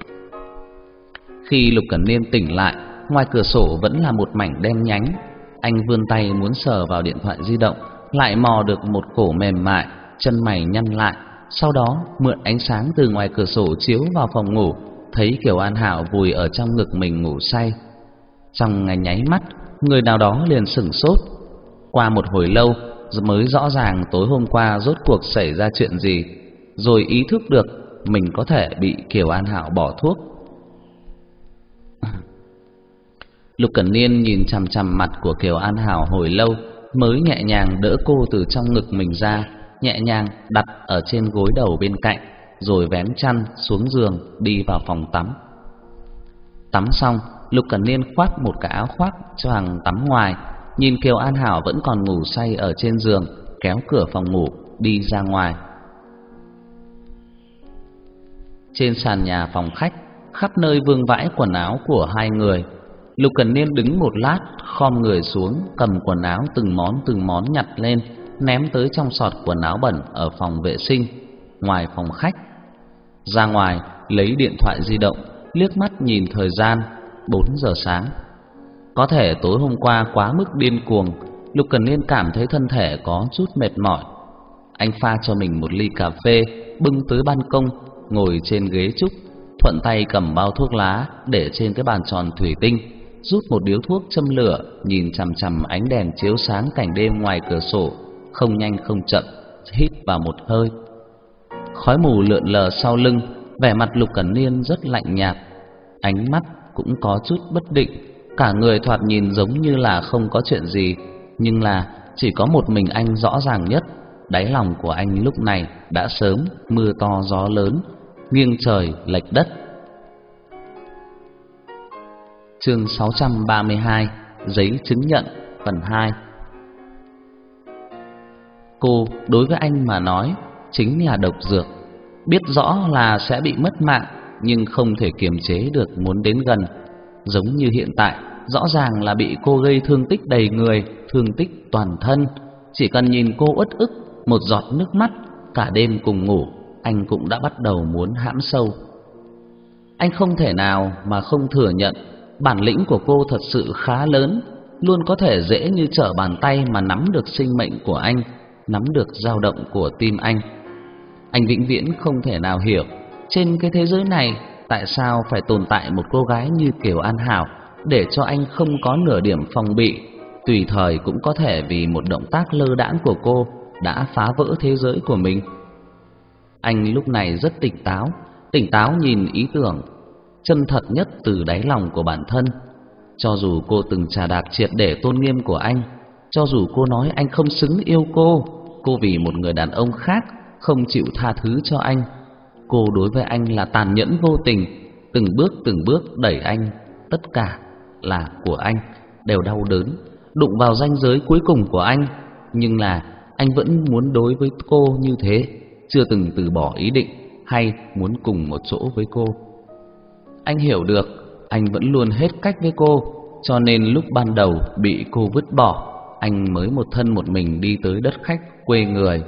Khi Lục Cẩn Niên tỉnh lại, ngoài cửa sổ vẫn là một mảnh đen nhánh. Anh vươn tay muốn sờ vào điện thoại di động, lại mò được một cổ mềm mại, chân mày nhăn lại. Sau đó mượn ánh sáng từ ngoài cửa sổ chiếu vào phòng ngủ, thấy Kiều An Hảo vùi ở trong ngực mình ngủ say. Trong ngay nháy mắt, người nào đó liền sửng sốt. Qua một hồi lâu mới rõ ràng tối hôm qua rốt cuộc xảy ra chuyện gì, rồi ý thức được mình có thể bị Kiều An Hảo bỏ thuốc. Lục Cẩn Niên nhìn chằm chằm mặt của Kiều An Hảo hồi lâu, mới nhẹ nhàng đỡ cô từ trong ngực mình ra, nhẹ nhàng đặt ở trên gối đầu bên cạnh, rồi vén chăn xuống giường đi vào phòng tắm. Tắm xong, Lục Cẩn Niên khoác một cái áo khoác choàng tắm ngoài, nhìn Kiều An Hảo vẫn còn ngủ say ở trên giường, kéo cửa phòng ngủ đi ra ngoài. Trên sàn nhà phòng khách, khắp nơi vương vãi quần áo của hai người. Lục Cẩn Niên đứng một lát, khom người xuống, cầm quần áo từng món nhặt lên, ném tới trong sọt quần áo bẩn ở phòng vệ sinh ngoài phòng khách. Ra ngoài, lấy điện thoại di động, liếc mắt nhìn thời gian, 4 giờ sáng. Có thể tối hôm qua quá mức điên cuồng, Lục Cẩn Niên cảm thấy thân thể có chút mệt mỏi. Anh pha cho mình một ly cà phê, bưng tới ban công, ngồi trên ghế trúc, thuận tay cầm bao thuốc lá để trên cái bàn tròn thủy tinh, rút một điếu thuốc châm lửa, nhìn chằm chằm ánh đèn chiếu sáng cảnh đêm ngoài cửa sổ, không nhanh không chậm hít vào một hơi. Khói mù lượn lờ sau lưng, vẻ mặt Lục Cẩn Niên rất lạnh nhạt, ánh mắt cũng có chút bất định, cả người thoạt nhìn giống như là không có chuyện gì, nhưng là chỉ có một mình anh rõ ràng nhất, đáy lòng của anh lúc này đã sớm mưa to gió lớn, nghiêng trời lệch đất. Chương 632, giấy chứng nhận, phần 2. Cô đối với anh mà nói chính là độc dược, biết rõ là sẽ bị mất mạng nhưng không thể kiềm chế được muốn đến gần. Giống như hiện tại, rõ ràng là bị cô gây thương tích đầy người, thương tích toàn thân. Chỉ cần nhìn cô uất ức, một giọt nước mắt, cả đêm cùng ngủ, anh cũng đã bắt đầu muốn hãm sâu. Anh không thể nào mà không thừa nhận bản lĩnh của cô thật sự khá lớn, luôn có thể dễ như trở bàn tay mà nắm được sinh mệnh của anh, nắm được dao động của tim anh. Anh vĩnh viễn không thể nào hiểu trên cái thế giới này tại sao phải tồn tại một cô gái như Kiều An Hảo, để cho anh không có nửa điểm phòng bị, tùy thời cũng có thể vì một động tác lơ đãng của cô đã phá vỡ thế giới của mình. Anh lúc này rất tỉnh táo nhìn ý tưởng chân thật nhất từ đáy lòng của bản thân. Cho dù cô từng chà đạp triệt để tôn nghiêm của anh, cho dù cô nói anh không xứng yêu cô vì một người đàn ông khác không chịu tha thứ cho anh, cô đối với anh là tàn nhẫn vô tình, từng bước đẩy anh, tất cả là của anh, đều đau đớn, đụng vào ranh giới cuối cùng của anh, nhưng là anh vẫn muốn đối với cô như thế, chưa từng từ bỏ ý định hay muốn cùng một chỗ với cô. Anh hiểu được anh vẫn luôn hết cách với cô, cho nên lúc ban đầu bị cô vứt bỏ, anh mới một thân một mình đi tới đất khách quê người.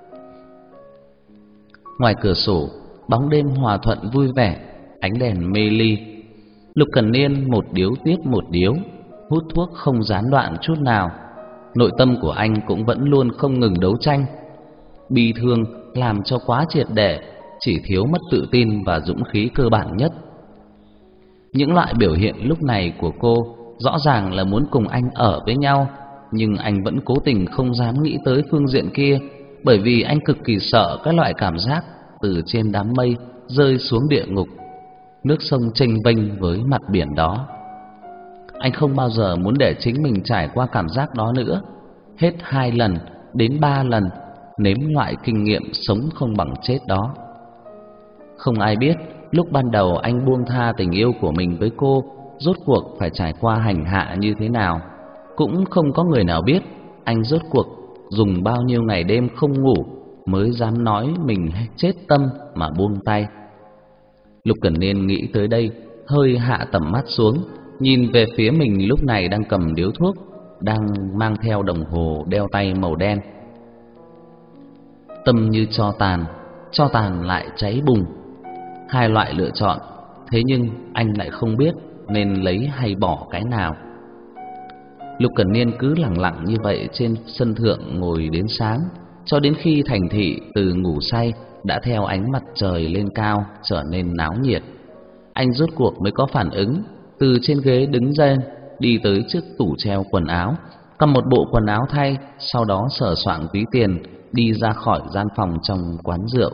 Ngoài cửa sổ, bóng đêm hòa thuận vui vẻ, ánh đèn mê ly. Lục Cẩn Niên một điếu tiếp một điếu, hút thuốc không gián đoạn chút nào. Nội tâm của anh cũng vẫn luôn không ngừng đấu tranh. Bi thương làm cho quá triệt để, chỉ thiếu mất tự tin và dũng khí cơ bản nhất. Những loại biểu hiện lúc này của cô rõ ràng là muốn cùng anh ở với nhau, nhưng anh vẫn cố tình không dám nghĩ tới phương diện kia, bởi vì anh cực kỳ sợ cái loại cảm giác từ trên đám mây rơi xuống địa ngục, nước sông chênh vênh với mặt biển đó. Anh không bao giờ muốn để chính mình trải qua cảm giác đó nữa, hết 2 lần đến 3 lần nếm loại kinh nghiệm sống không bằng chết đó. Không ai biết lúc ban đầu anh buông tha tình yêu của mình với cô rốt cuộc phải trải qua hành hạ như thế nào, cũng không có người nào biết anh rốt cuộc dùng bao nhiêu ngày đêm không ngủ mới dám nói mình chết tâm mà buông tay. Lục Cẩn Niên nghĩ tới đây, hơi hạ tầm mắt xuống, nhìn về phía mình lúc này đang cầm điếu thuốc, đang mang theo đồng hồ đeo tay màu đen. Tâm như tro tàn lại cháy bùng. 2 loại lựa chọn, thế nhưng anh lại không biết nên lấy hay bỏ cái nào. Lục Cẩn Niên cứ lẳng lặng như vậy trên sân thượng ngồi đến sáng, cho đến khi thành thị từ ngủ say đã theo ánh mặt trời lên cao trở nên náo nhiệt. Anh rốt cuộc mới có phản ứng, từ trên ghế đứng lên, đi tới trước tủ treo quần áo, cầm một bộ quần áo thay, sau đó sờ soạng ví tiền, đi ra khỏi gian phòng trong quán rượu.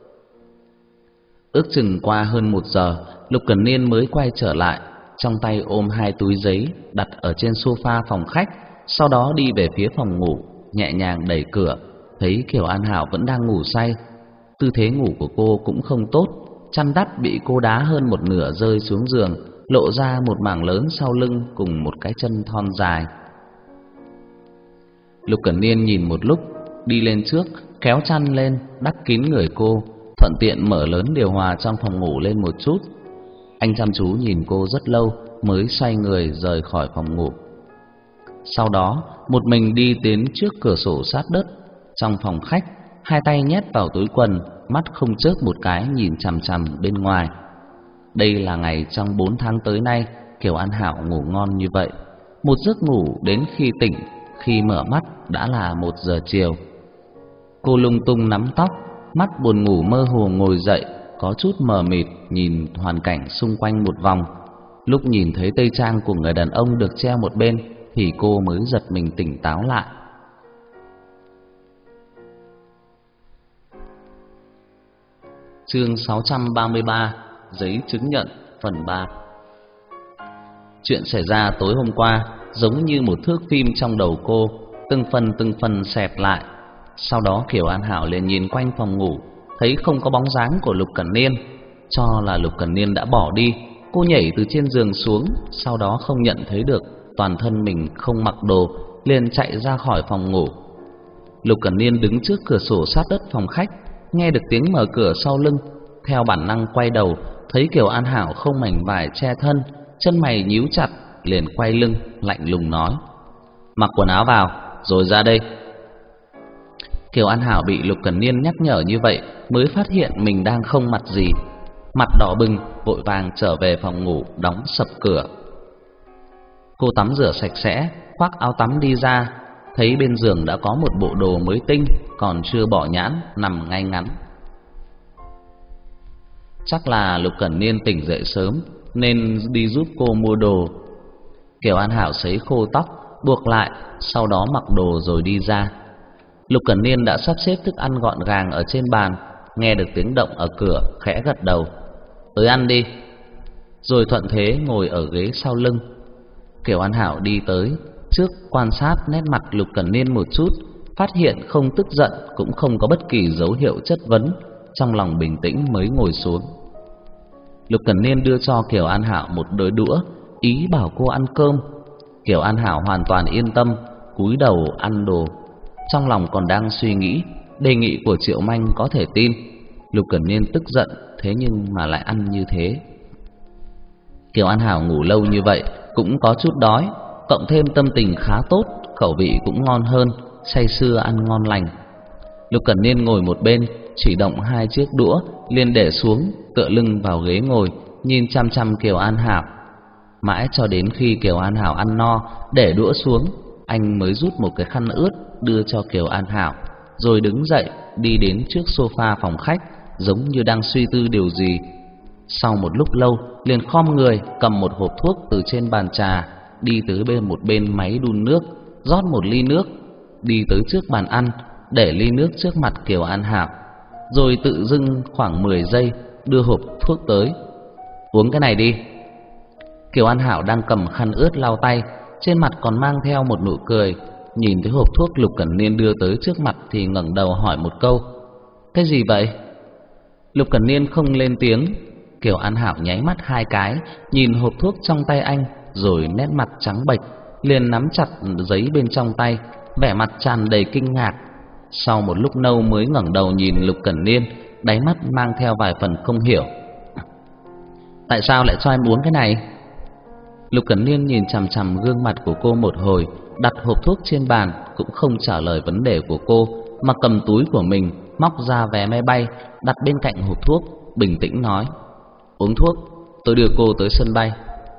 Ước chừng qua hơn 1 giờ, Lục Cẩn Niên mới quay trở lại, trong tay ôm 2 túi giấy đặt ở trên sofa phòng khách, sau đó đi về phía phòng ngủ, nhẹ nhàng đẩy cửa, thấy Kiều An Hảo vẫn đang ngủ say. Tư thế ngủ của cô cũng không tốt, chăn đắp bị cô đá hơn một nửa rơi xuống giường, lộ ra một mảng lớn sau lưng cùng một cái chân thon dài. Lục Cẩn Niên nhìn một lúc, đi lên trước, kéo chăn lên, đắp kín người cô, thuận tiện mở lớn điều hòa trong phòng ngủ lên một chút. Anh chăm chú nhìn cô rất lâu mới xoay người rời khỏi phòng ngủ. Sau đó, một mình đi đến trước cửa sổ sát đất trong phòng khách, 2 tay nhét vào túi quần, mắt không chớp một cái nhìn chằm chằm bên ngoài. Đây là ngày trong 4 tháng tới nay Kiều An Hảo ngủ ngon như vậy, một giấc ngủ đến khi tỉnh, khi mở mắt đã là 1 giờ chiều. Cô lung tung nắm tóc, mắt buồn ngủ mơ hồ ngồi dậy, có chút mờ mịt nhìn hoàn cảnh xung quanh một vòng. Lúc nhìn thấy tây trang của người đàn ông được treo một bên thì cô mới giật mình tỉnh táo lại. Chương 633, giấy chứng nhận, phần 3. Chuyện xảy ra tối hôm qua giống như một thước phim trong đầu cô, từng phần xẹt lại. Sau đó Kiều An Hảo liền nhìn quanh phòng ngủ, thấy không có bóng dáng của Lục Cẩn Niên, cho là Lục Cẩn Niên đã bỏ đi. Cô nhảy từ trên giường xuống, sau đó không nhận thấy được toàn thân mình không mặc đồ, liền chạy ra khỏi phòng ngủ. Lục Cẩn Niên đứng trước cửa sổ sát đất phòng khách, nghe được tiếng mở cửa sau lưng, theo bản năng quay đầu, thấy Kiều An Hảo không mảnh vải che thân, chân mày nhíu chặt, liền quay lưng lạnh lùng nói: "Mặc quần áo vào rồi ra đây." Kiều An Hảo bị Lục Cẩn Niên nhắc nhở như vậy mới phát hiện mình đang không mặt gì, mặt đỏ bừng, vội vàng trở về phòng ngủ đóng sập cửa. Cô tắm rửa sạch sẽ, khoác áo tắm đi ra, thấy bên giường đã có một bộ đồ mới tinh còn chưa bỏ nhãn nằm ngay ngắn. Chắc là Lục Cẩn Niên tỉnh dậy sớm nên đi giúp cô mua đồ. Kiều An Hảo sấy khô tóc, buộc lại, sau đó mặc đồ rồi đi ra. Lục Cẩn Niên đã sắp xếp thức ăn gọn gàng ở trên bàn, nghe được tiếng động ở cửa, khẽ gật đầu. Tới ăn đi. Rồi thuận thế ngồi ở ghế sau lưng. Kiều An Hảo đi tới trước, quan sát nét mặt Lục Cẩn Niên một chút, phát hiện không tức giận cũng không có bất kỳ dấu hiệu chất vấn, trong lòng bình tĩnh mới ngồi xuống. Lục Cẩn Niên đưa cho Kiều An Hảo một đôi đũa, ý bảo cô ăn cơm. Kiều An Hảo hoàn toàn yên tâm, cúi đầu ăn đồ. Trong lòng còn đang suy nghĩ, đề nghị của Triệu Manh có thể tin. Lục Cẩn Niên tức giận, thế nhưng mà lại ăn như thế. Kiều An Hảo ngủ lâu như vậy cũng có chút đói, cộng thêm tâm tình khá tốt, khẩu vị cũng ngon hơn, say sưa ăn ngon lành. Lục Cẩn Niên ngồi một bên, chỉ động hai chiếc đũa, liền để xuống, tựa lưng vào ghế ngồi, nhìn chăm chăm Kiều An Hảo. Mãi cho đến khi Kiều An Hảo ăn no, để đũa xuống, anh mới rút một cái khăn ướt đưa cho Kiều An Hảo, rồi đứng dậy đi đến trước sofa phòng khách, giống như đang suy tư điều gì. Sau một lúc lâu, liền khom người cầm một hộp thuốc từ trên bàn trà, đi tới một bên máy đun nước, rót một ly nước, đi tới trước bàn ăn, để ly nước trước mặt Kiều An Hảo, rồi tự dưng khoảng 10 giây đưa hộp thuốc tới. Uống cái này đi. Kiều An Hảo đang cầm khăn ướt lau tay, trên mặt còn mang theo một nụ cười, nhìn thấy hộp thuốc Lục Cẩn Niên đưa tới trước mặt thì ngẩng đầu hỏi một câu: cái gì vậy? Lục Cẩn Niên không lên tiếng. Kiều An Hảo nháy mắt hai cái, nhìn hộp thuốc trong tay anh, rồi nét mặt trắng bệch, liền nắm chặt giấy bên trong tay, vẻ mặt tràn đầy kinh ngạc. Sau một lúc lâu mới ngẩng đầu nhìn Lục Cẩn Niên, đáy mắt mang theo vài phần không hiểu. Tại sao lại cho em uống cái này? Lục Cẩn Niên nhìn chằm chằm gương mặt của cô một hồi, đặt hộp thuốc trên bàn, cũng không trả lời vấn đề của cô, mà cầm túi của mình, móc ra vé máy bay, đặt bên cạnh hộp thuốc, bình tĩnh nói: uống thuốc, tôi đưa cô tới sân bay.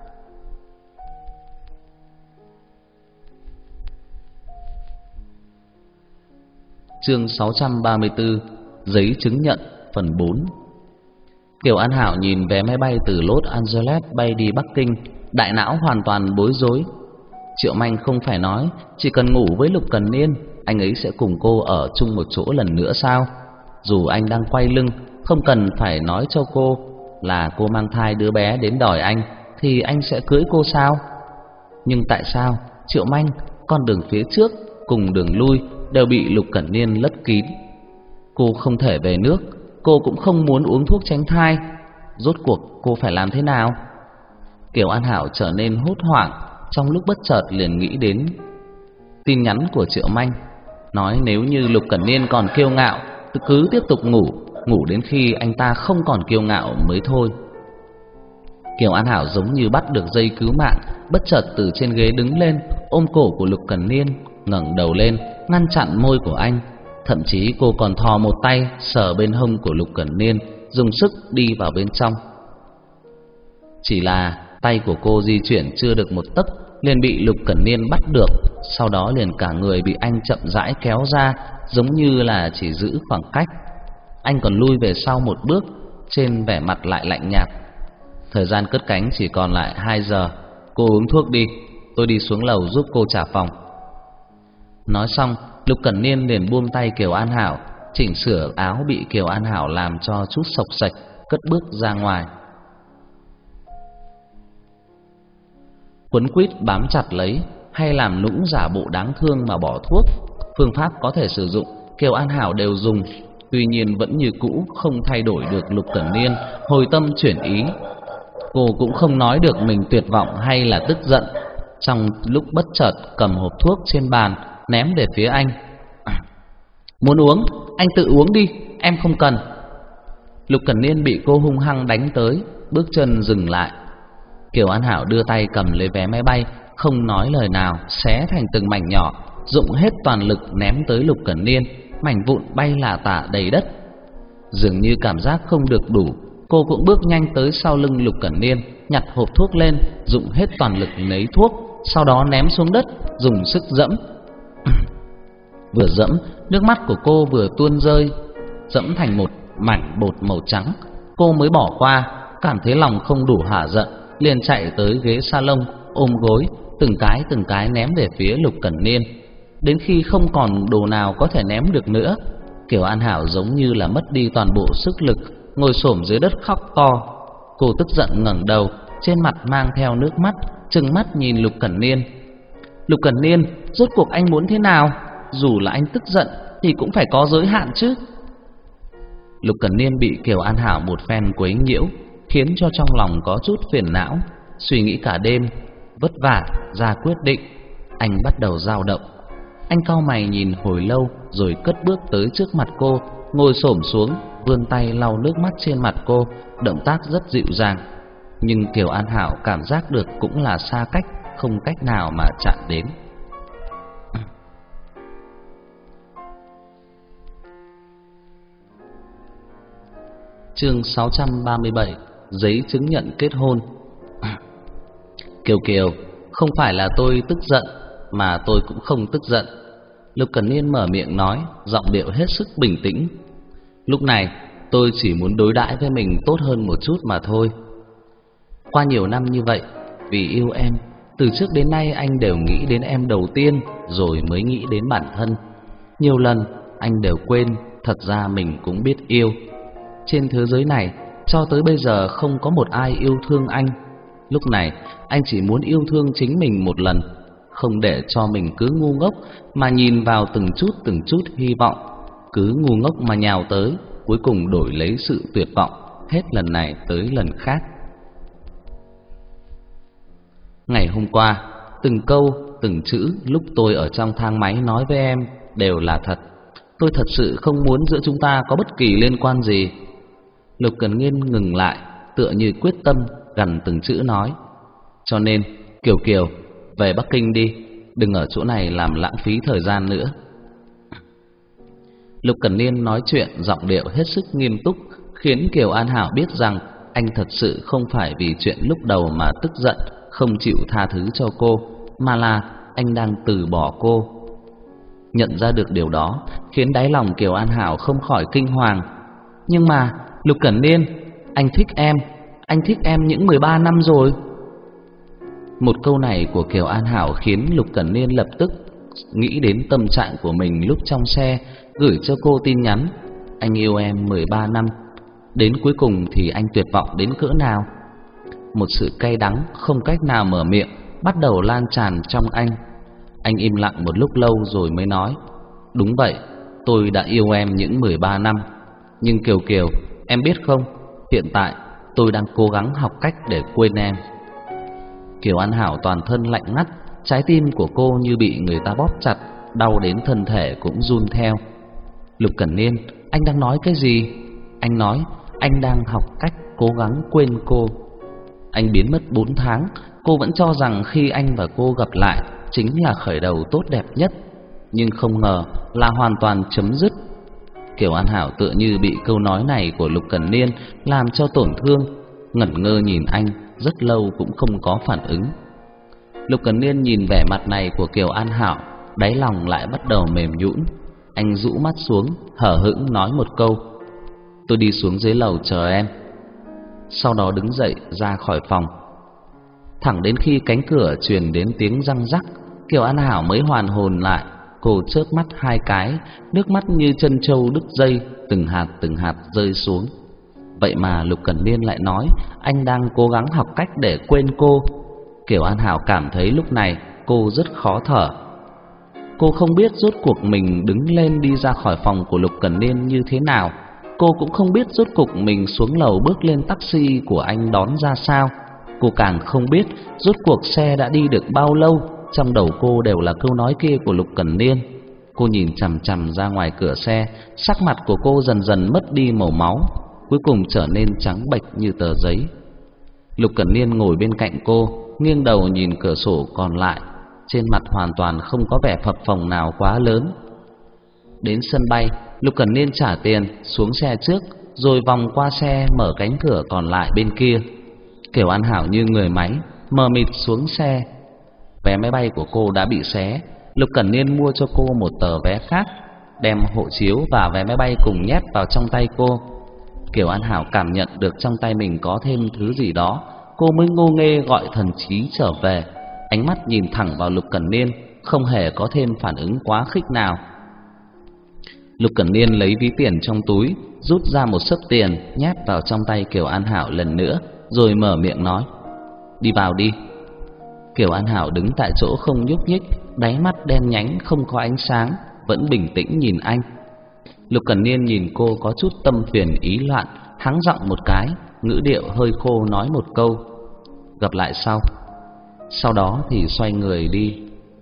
Chương 634, giấy chứng nhận, phần 4. Kiều An Hảo nhìn vé máy bay từ Los Angeles bay đi Bắc Kinh, đại não hoàn toàn bối rối. Triệu Manh không phải nói chỉ cần ngủ với Lục Cẩn Niên, anh ấy sẽ cùng cô ở chung một chỗ lần nữa sao? Dù anh đang quay lưng, không cần phải nói cho cô là cô mang thai đứa bé đến đòi anh, thì anh sẽ cưới cô sao? Nhưng tại sao Triệu Manh, con đường phía trước cùng đường lui đều bị Lục Cẩn Niên lấp kín? Cô không thể về nước, cô cũng không muốn uống thuốc tránh thai. Rốt cuộc cô phải làm thế nào? Kiều An Hảo trở nên hốt hoảng, trong lúc bất chợt liền nghĩ đến tin nhắn của Triệu Manh, nói nếu như Lục Cẩn Niên còn kiêu ngạo, cứ tiếp tục ngủ đến khi anh ta không còn kiêu ngạo mới thôi. Kiều An Hảo giống như bắt được dây cứu mạng, bất chợt từ trên ghế đứng lên, ôm cổ của Lục Cẩn Niên, ngẩng đầu lên, ngăn chặn môi của anh. Thậm chí cô còn thò một tay sờ bên hông của Lục Cẩn Niên, dùng sức đi vào bên trong. Chỉ là tay của cô di chuyển chưa được một tấc, liền bị Lục Cẩn Niên bắt được, sau đó liền cả người bị anh chậm rãi kéo ra, giống như là chỉ giữ khoảng cách. Anh còn lui về sau một bước, trên vẻ mặt lại lạnh nhạt. Thời gian cất cánh chỉ còn lại 2 giờ, cô uống thuốc đi, tôi đi xuống lầu giúp cô trả phòng. Nói xong, Lục Cẩn Niên liền buông tay Kiều An Hảo, chỉnh sửa áo bị Kiều An Hảo làm cho chút xộc xệch, cất bước ra ngoài. Quấn quýt bám chặt lấy hay làm nũng giả bộ đáng thương mà bỏ thuốc, phương pháp có thể sử dụng Kiều An Hảo đều dùng, tuy nhiên vẫn như cũ không thay đổi được Lục Cẩn Niên hồi tâm chuyển ý. Cô cũng không nói được mình tuyệt vọng hay là tức giận, trong lúc bất chợt cầm hộp thuốc trên bàn ném về phía anh. Muốn uống, anh tự uống đi, em không cần. Lục Cẩn Niên bị cô hung hăng đánh tới, bước chân dừng lại. Kiều An Hảo đưa tay cầm lấy vé máy bay, không nói lời nào, xé thành từng mảnh nhỏ, dụng hết toàn lực ném tới Lục Cẩn Niên, mảnh vụn bay lả tả đầy đất. Dường như cảm giác không được đủ, cô cũng bước nhanh tới sau lưng Lục Cẩn Niên, nhặt hộp thuốc lên, dụng hết toàn lực lấy thuốc, sau đó ném xuống đất, dùng sức dẫm. Vừa dẫm, nước mắt của cô vừa tuôn rơi, dẫm thành một mảnh bột màu trắng. cô mới bỏ qua, cảm thấy lòng không đủ hả giận, liền chạy tới ghế salon, ôm gối, từng cái ném về phía Lục Cẩn Niên. Đến khi không còn đồ nào có thể ném được nữa, Kiều An Hảo giống như là mất đi toàn bộ sức lực, ngồi xổm dưới đất khóc to. Cô tức giận ngẩng đầu, trên mặt mang theo nước mắt, trừng mắt nhìn Lục Cẩn Niên. Lục Cẩn Niên, rốt cuộc anh muốn thế nào? Dù là anh tức giận thì cũng phải có giới hạn chứ. Lục Cẩn Niên bị Kiều An Hảo một phen quấy nhiễu, khiến cho trong lòng có chút phiền não, suy nghĩ cả đêm, vất vả ra quyết định. Anh bắt đầu dao động. Anh cau mày nhìn hồi lâu rồi cất bước tới trước mặt cô, ngồi xổm xuống, vươn tay lau nước mắt trên mặt cô, động tác rất dịu dàng. Nhưng Kiều An Hảo cảm giác được cũng là xa cách, không cách nào mà chạm đến. Chương 637: Giấy chứng nhận kết hôn. Kiều Kiều, không phải là tôi tức giận, mà tôi cũng không tức giận. Lục Cẩn Niên mở miệng nói, giọng điệu hết sức bình tĩnh. Lúc này tôi chỉ muốn đối đãi với mình tốt hơn một chút mà thôi. Qua nhiều năm như vậy, vì yêu em, từ trước đến nay anh đều nghĩ đến em đầu tiên, rồi mới nghĩ đến bản thân. Nhiều lần anh đều quên, thật ra mình cũng biết yêu. Trên thế giới này, cho tới bây giờ không có một ai yêu thương anh. Lúc này, anh chỉ muốn yêu thương chính mình một lần, không để cho mình cứ ngu ngốc mà nhìn vào từng chút hy vọng, cứ ngu ngốc mà nhào tới, cuối cùng đổi lấy sự tuyệt vọng, hết lần này tới lần khác. Ngày hôm qua, từng câu, từng chữ lúc tôi ở trong thang máy nói với em đều là thật. Tôi thật sự không muốn giữa chúng ta có bất kỳ liên quan gì. Lục Cẩn Niên ngừng lại, tựa như quyết tâm, gằn từng chữ nói. Cho nên, Kiều Kiều, về Bắc Kinh đi, đừng ở chỗ này làm lãng phí thời gian nữa. Lục Cẩn Niên nói chuyện giọng điệu hết sức nghiêm túc, khiến Kiều An Hảo biết rằng anh thật sự không phải vì chuyện lúc đầu mà tức giận, không chịu tha thứ cho cô, mà là anh đang từ bỏ cô. Nhận ra được điều đó, khiến đáy lòng Kiều An Hảo không khỏi kinh hoàng. Nhưng mà, Lục Cẩn Niên, anh thích em những 13 năm rồi. Một câu này của Kiều An Hảo khiến Lục Cẩn Niên lập tức nghĩ đến tâm trạng của mình lúc trong xe, gửi cho cô tin nhắn. Anh yêu em 13 năm, đến cuối cùng thì anh tuyệt vọng đến cỡ nào. Một sự cay đắng không cách nào mở miệng bắt đầu lan tràn trong anh. Anh im lặng một lúc lâu rồi mới nói, đúng vậy, tôi đã yêu em những 13 năm. Nhưng Kiều Kiều, em biết không, hiện tại tôi đang cố gắng học cách để quên em. Kiều An Hảo toàn thân lạnh ngắt, trái tim của cô như bị người ta bóp chặt, đau đến thân thể cũng run theo. Lục Cẩn Niên, anh đang nói cái gì? Anh nói anh đang học cách cố gắng quên cô. Anh biến mất 4 tháng, cô vẫn cho rằng khi anh và cô gặp lại chính là khởi đầu tốt đẹp nhất, nhưng không ngờ là hoàn toàn chấm dứt. Kiều An Hảo tựa như bị câu nói này của Lục Cẩn Niên làm cho tổn thương, ngẩn ngơ nhìn anh rất lâu cũng không có phản ứng. Lục Cẩn Niên nhìn vẻ mặt này của Kiều An Hảo, đáy lòng lại bắt đầu mềm nhũn. Anh rũ mắt xuống, hờ hững nói một câu, tôi đi xuống dưới lầu chờ em. Sau đó đứng dậy ra khỏi phòng. Thẳng đến khi cánh cửa truyền đến tiếng răng rắc, Kiều An Hảo mới hoàn hồn lại. Cô chớp mắt 2 cái, nước mắt như chân trâu đứt dây, từng hạt rơi xuống. Vậy mà Lục Cẩn Niên lại nói anh đang cố gắng học cách để quên cô. Kiều An Hảo cảm thấy lúc này cô rất khó thở. Cô không biết rốt cuộc mình đứng lên đi ra khỏi phòng của Lục Cẩn Niên như thế nào. Cô cũng không biết rốt cuộc mình xuống lầu bước lên taxi của anh đón ra sao. Cô càng không biết rốt cuộc xe đã đi được bao lâu. Trong đầu cô đều là câu nói kia của Lục Cẩn Niên. Cô nhìn chằm chằm ra ngoài cửa xe, sắc mặt của cô dần dần mất đi màu máu, cuối cùng trở nên trắng bệch như tờ giấy. Lục Cẩn Niên ngồi bên cạnh cô, nghiêng đầu nhìn cửa sổ còn lại, trên mặt hoàn toàn không có vẻ phập phồng nào quá lớn. Đến sân bay, Lục Cẩn Niên trả tiền, xuống xe trước, rồi vòng qua xe mở cánh cửa còn lại bên kia. Kiều An Hảo như người máy, mờ mịt xuống xe. Vé máy bay của cô đã bị xé. Lục Cẩn Niên mua cho cô một tờ vé khác, đem hộ chiếu và vé máy bay cùng nhét vào trong tay cô. Kiều An Hảo cảm nhận được trong tay mình có thêm thứ gì đó, cô mới ngô nghê gọi thần trí trở về, ánh mắt nhìn thẳng vào Lục Cẩn Niên, không hề có thêm phản ứng quá khích nào. Lục Cẩn Niên lấy ví tiền trong túi, rút ra một xấp tiền nhét vào trong tay Kiều An Hảo lần nữa, rồi mở miệng nói: "Đi vào đi." Kiều An Hảo đứng tại chỗ không nhúc nhích, đáy mắt đen nhánh không có ánh sáng, vẫn bình tĩnh nhìn anh. Lục Cẩn Niên nhìn cô có chút tâm phiền ý loạn, hắng giọng một cái, ngữ điệu hơi khô nói một câu: "Gặp lại sau." Sau đó thì xoay người đi.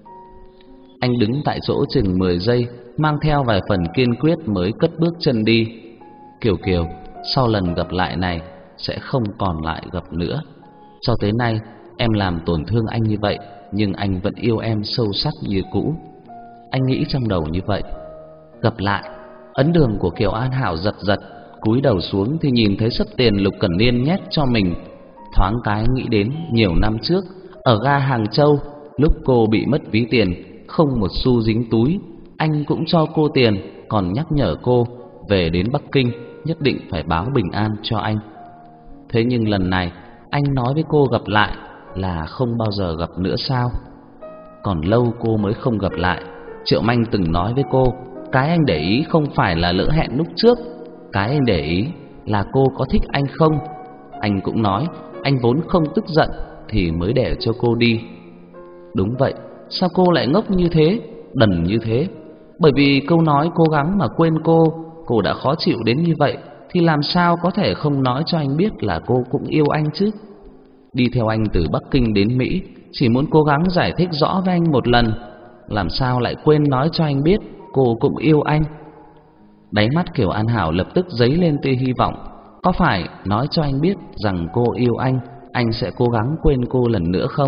Anh đứng tại chỗ chừng 10 giây, mang theo vài phần kiên quyết mới cất bước chân đi. "Kiều Kiều, sau lần gặp lại này sẽ không còn lại gặp nữa. Cho tới nay em làm tổn thương anh như vậy, nhưng anh vẫn yêu em sâu sắc như cũ." Anh nghĩ trong đầu như vậy. Gặp lại. Ấn đường của Kiều An Hảo giật giật, cúi đầu xuống thì nhìn thấy xấp tiền Lục Cẩn Niên nhét cho mình. Thoáng cái nghĩ đến nhiều năm trước ở ga Hàng Châu, lúc cô bị mất ví tiền, không một xu dính túi, anh cũng cho cô tiền, còn nhắc nhở cô về đến Bắc Kinh nhất định phải báo bình an cho anh. Thế nhưng lần này anh nói với cô gặp lại là không bao giờ gặp nữa sao? Còn lâu cô mới không gặp lại. Triệu Manh từng nói với cô, cái anh để ý không phải là lỡ hẹn lúc trước, cái anh để ý là cô có thích anh không. Anh cũng nói anh vốn không tức giận thì mới để cho cô đi. Đúng vậy, sao cô lại ngốc như thế, đần như thế? Bởi vì câu nói cố gắng mà quên cô đã khó chịu đến như vậy thì làm sao có thể không nói cho anh biết là cô cũng yêu anh chứ? Đi theo anh từ Bắc Kinh đến Mỹ chỉ muốn cố gắng giải thích rõ với anh một lần, làm sao lại quên nói cho anh biết cô cũng yêu anh? Đáy mắt Kiều An Hảo lập tức dấy lên tia hy vọng. Có phải nói cho anh biết rằng cô yêu anh sẽ cố gắng quên cô lần nữa không?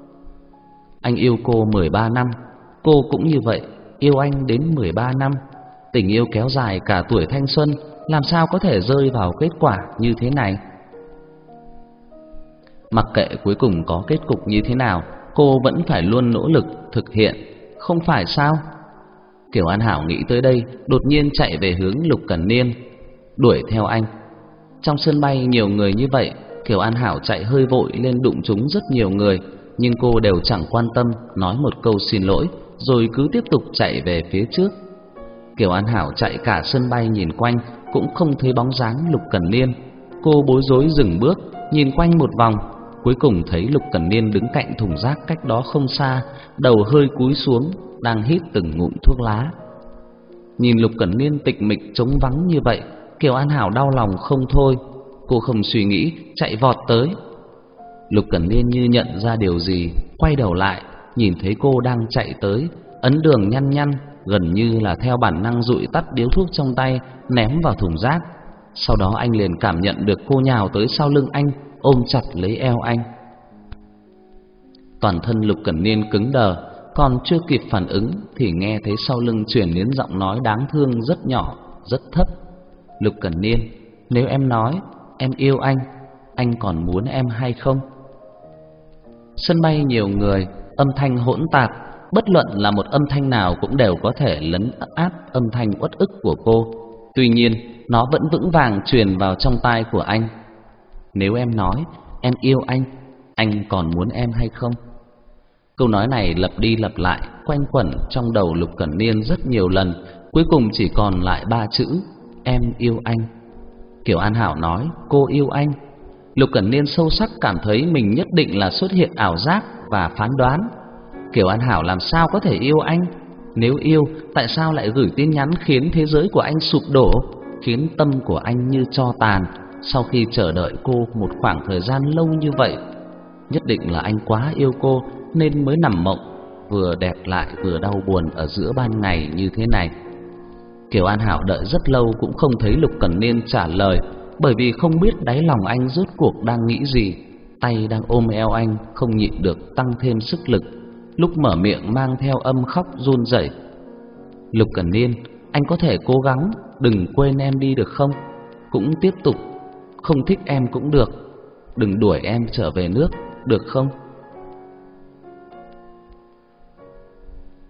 Anh yêu cô 13 năm, cô cũng như vậy, yêu anh đến 13 năm. Tình yêu kéo dài cả tuổi thanh xuân, làm sao có thể rơi vào kết quả như thế này? Mặc kệ cuối cùng có kết cục như thế nào, cô vẫn phải luôn nỗ lực thực hiện, không phải sao? Kiều An Hảo nghĩ tới đây, đột nhiên chạy về hướng Lục Cẩn Niên, đuổi theo anh. Trong sân bay nhiều người như vậy, Kiều An Hảo chạy hơi vội lên đụng trúng rất nhiều người, nhưng cô đều chẳng quan tâm, nói một câu xin lỗi rồi cứ tiếp tục chạy về phía trước. Kiều An Hảo chạy cả sân bay nhìn quanh cũng không thấy bóng dáng Lục Cẩn Niên. Cô bối rối dừng bước, nhìn quanh một vòng, cuối cùng thấy Lục Cẩn Niên đứng cạnh thùng rác cách đó không xa, đầu hơi cúi xuống, đang hít từng ngụm thuốc lá. Nhìn Lục Cẩn Niên tịch mịch trống vắng như vậy, Kiều An Hảo đau lòng không thôi. Cô không suy nghĩ, chạy vọt tới. Lục Cẩn Niên như nhận ra điều gì, quay đầu lại, nhìn thấy cô đang chạy tới, ấn đường nhăn nhăn, gần như là theo bản năng dụi tắt điếu thuốc trong tay, ném vào thùng rác. Sau đó anh liền cảm nhận được cô nhào tới sau lưng anh, ôm chặt lấy eo anh. Toàn thân Lục Cẩn Niên cứng đờ, còn chưa kịp phản ứng thì nghe thấy sau lưng truyền đến giọng nói đáng thương rất nhỏ, rất thấp. "Lục Cẩn Niên, nếu em nói em yêu anh còn muốn em hay không?" Sân bay nhiều người, âm thanh hỗn tạp, bất luận là một âm thanh nào cũng đều có thể lấn át âm thanh uất ức của cô. Tuy nhiên, nó vẫn vững vàng truyền vào trong tai của anh. "Nếu em nói em yêu anh còn muốn em hay không?" Câu nói này lặp đi lặp lại, quanh quẩn trong đầu Lục Cẩn Niên rất nhiều lần, cuối cùng chỉ còn lại 3 chữ: em yêu anh. Kiều An Hảo nói cô yêu anh. Lục Cẩn Niên sâu sắc cảm thấy mình nhất định là xuất hiện ảo giác và phán đoán. Kiều An Hảo làm sao có thể yêu anh? Nếu yêu, tại sao lại gửi tin nhắn khiến thế giới của anh sụp đổ, khiến tâm của anh như tro tàn sau khi chờ đợi cô một khoảng thời gian lâu như vậy? Nhất định là anh quá yêu cô nên mới nằm mộng, vừa đẹp lại vừa đau buồn ở giữa ban ngày như thế này. Kiều An Hảo đợi rất lâu cũng không thấy Lục Cẩn Niên trả lời, bởi vì không biết đáy lòng anh rốt cuộc đang nghĩ gì. Tay đang ôm eo anh không nhịn được tăng thêm sức lực, lúc mở miệng mang theo âm khóc run rẩy. "Lục Cẩn Niên, anh có thể cố gắng đừng quên em đi được không? Cũng tiếp tục không thích em cũng được, đừng đuổi em trở về nước được không?"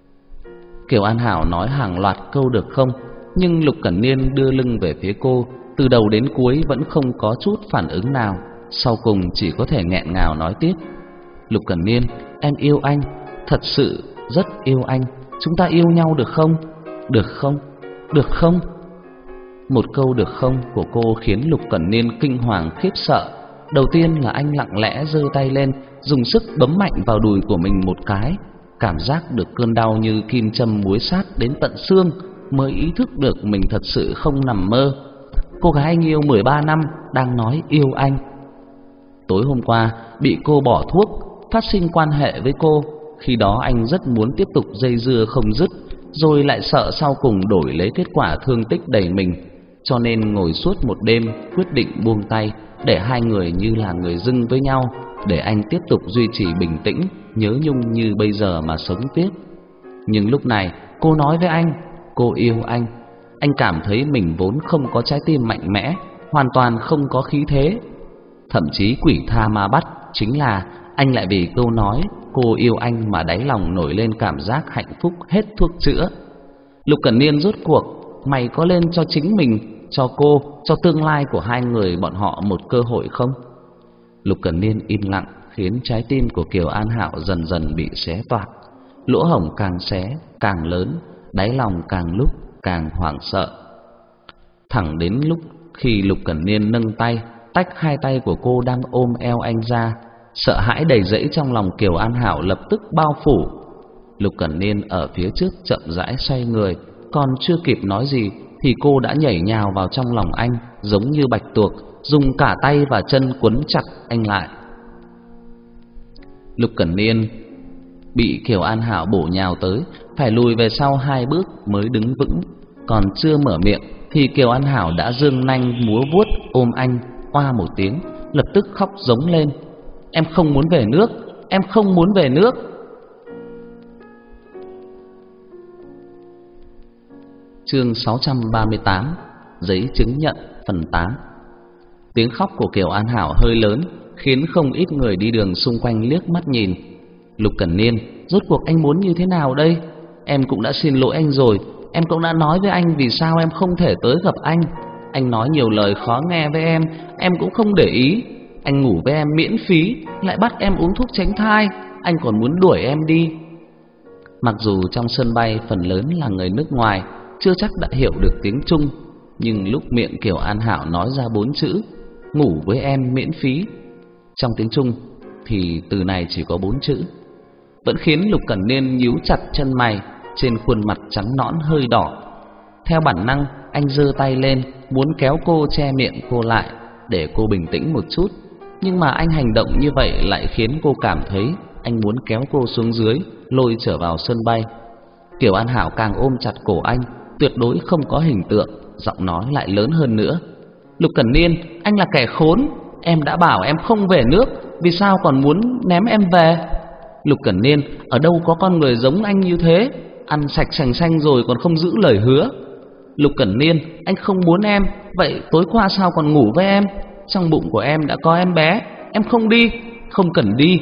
Kiều An Hảo nói hàng loạt câu được không, nhưng Lục Cẩn Niên đưa lưng về phía cô, từ đầu đến cuối vẫn không có chút phản ứng nào, sau cùng chỉ có thể nghẹn ngào nói tiếp: Lục Cẩn Niên, em yêu anh, thật sự rất yêu anh, chúng ta yêu nhau được không? Được không? Được không? Một câu được không của cô khiến Lục Cẩn Niên kinh hoàng khiếp sợ. Đầu tiên là anh lặng lẽ giơ tay lên, dùng sức bấm mạnh vào đùi của mình một cái. Cảm giác được cơn đau như kim châm muối sát đến tận xương, mới ý thức được mình thật sự không nằm mơ. Cô gái anh yêu 13 năm đang nói yêu anh. Tối hôm qua bị cô bỏ thuốc, phát sinh quan hệ với cô. Khi đó anh rất muốn tiếp tục dây dưa không dứt, rồi lại sợ sau cùng đổi lấy kết quả thương tích đầy mình, cho nên ngồi suốt một đêm quyết định buông tay, để hai người như là người dưng với nhau, để anh tiếp tục duy trì bình tĩnh, nhớ nhung như bây giờ mà sống tiếp. Nhưng lúc này cô nói với anh cô yêu anh. Anh cảm thấy mình vốn không có trái tim mạnh mẽ, hoàn toàn không có khí thế. Thậm chí quỷ tha ma bắt chính là anh lại vì câu nói cô yêu anh mà đáy lòng nổi lên cảm giác hạnh phúc hết thuốc chữa. Lục Cẩn Niên, rốt cuộc mày có lên cho chính mình, cho cô, cho tương lai của hai người bọn họ một cơ hội không? Lục Cẩn Niên im lặng khiến trái tim của Kiều An Hạo dần dần bị xé toạc. Lỗ hổng càng xé càng lớn, đáy lòng càng lúc càng hoảng sợ. Thẳng đến lúc khi Lục Cẩn Niên nâng tay tách hai tay của cô đang ôm eo anh ra, sợ hãi đầy rẫy trong lòng Kiều An Hạo lập tức bao phủ. Lục Cẩn Niên ở phía trước chậm rãi xoay người, còn chưa kịp nói gì thì cô đã nhảy nhào vào trong lòng anh, giống như bạch tuộc, dùng cả tay và chân quấn chặt anh lại. Lục Cẩn Niên bị Kiều An Hạo bổ nhào tới, phải lùi về sau 2 bước mới đứng vững. Còn chưa mở miệng thì Kiều An Hạo đã giương nanh múa vuốt ôm anh, oa một tiếng, lập tức khóc giống lên: Em không muốn về nước, em không muốn về nước. Chương 638: Giấy chứng nhận phần 8. Tiếng khóc của Kiều An Hạo hơi lớn, khiến không ít người đi đường xung quanh liếc mắt nhìn. Lục Cẩn Niên, rốt cuộc anh muốn như thế nào đây? Em cũng đã xin lỗi anh rồi, em cũng đã nói với anh vì sao em không thể tới gặp anh. Anh nói nhiều lời khó nghe với em cũng không để ý. Anh ngủ với em miễn phí, lại bắt em uống thuốc tránh thai, anh còn muốn đuổi em đi. Mặc dù trong sân bay phần lớn là người nước ngoài, chưa chắc đã hiểu được tiếng Trung, nhưng lúc miệng Kiều An Hạo nói ra 4 chữ ngủ với em miễn phí trong tiếng Trung thì từ này chỉ có 4 chữ, vẫn khiến Lục Cẩn Niên nhíu chặt chân mày, trên khuôn mặt trắng nõn hơi đỏ. Theo bản năng anh giơ tay lên muốn kéo cô che miệng cô lại để cô bình tĩnh một chút, nhưng mà anh hành động như vậy lại khiến cô cảm thấy anh muốn kéo cô xuống dưới, lôi trở vào sân bay. Kiều An Hạo càng ôm chặt cổ anh, tuyệt đối không có hình tượng, giọng nói lại lớn hơn nữa: Lục Cẩn Niên, anh là kẻ khốn, em đã bảo em không về nước, vì sao còn muốn ném em về? Lục Cẩn Niên, ở đâu có con người giống anh như thế, ăn sạch sành xanh rồi còn không giữ lời hứa. Lục Cẩn Niên, anh không muốn em, vậy tối qua sao còn ngủ với em? Trong bụng của em đã có em bé, em không đi, không cần đi.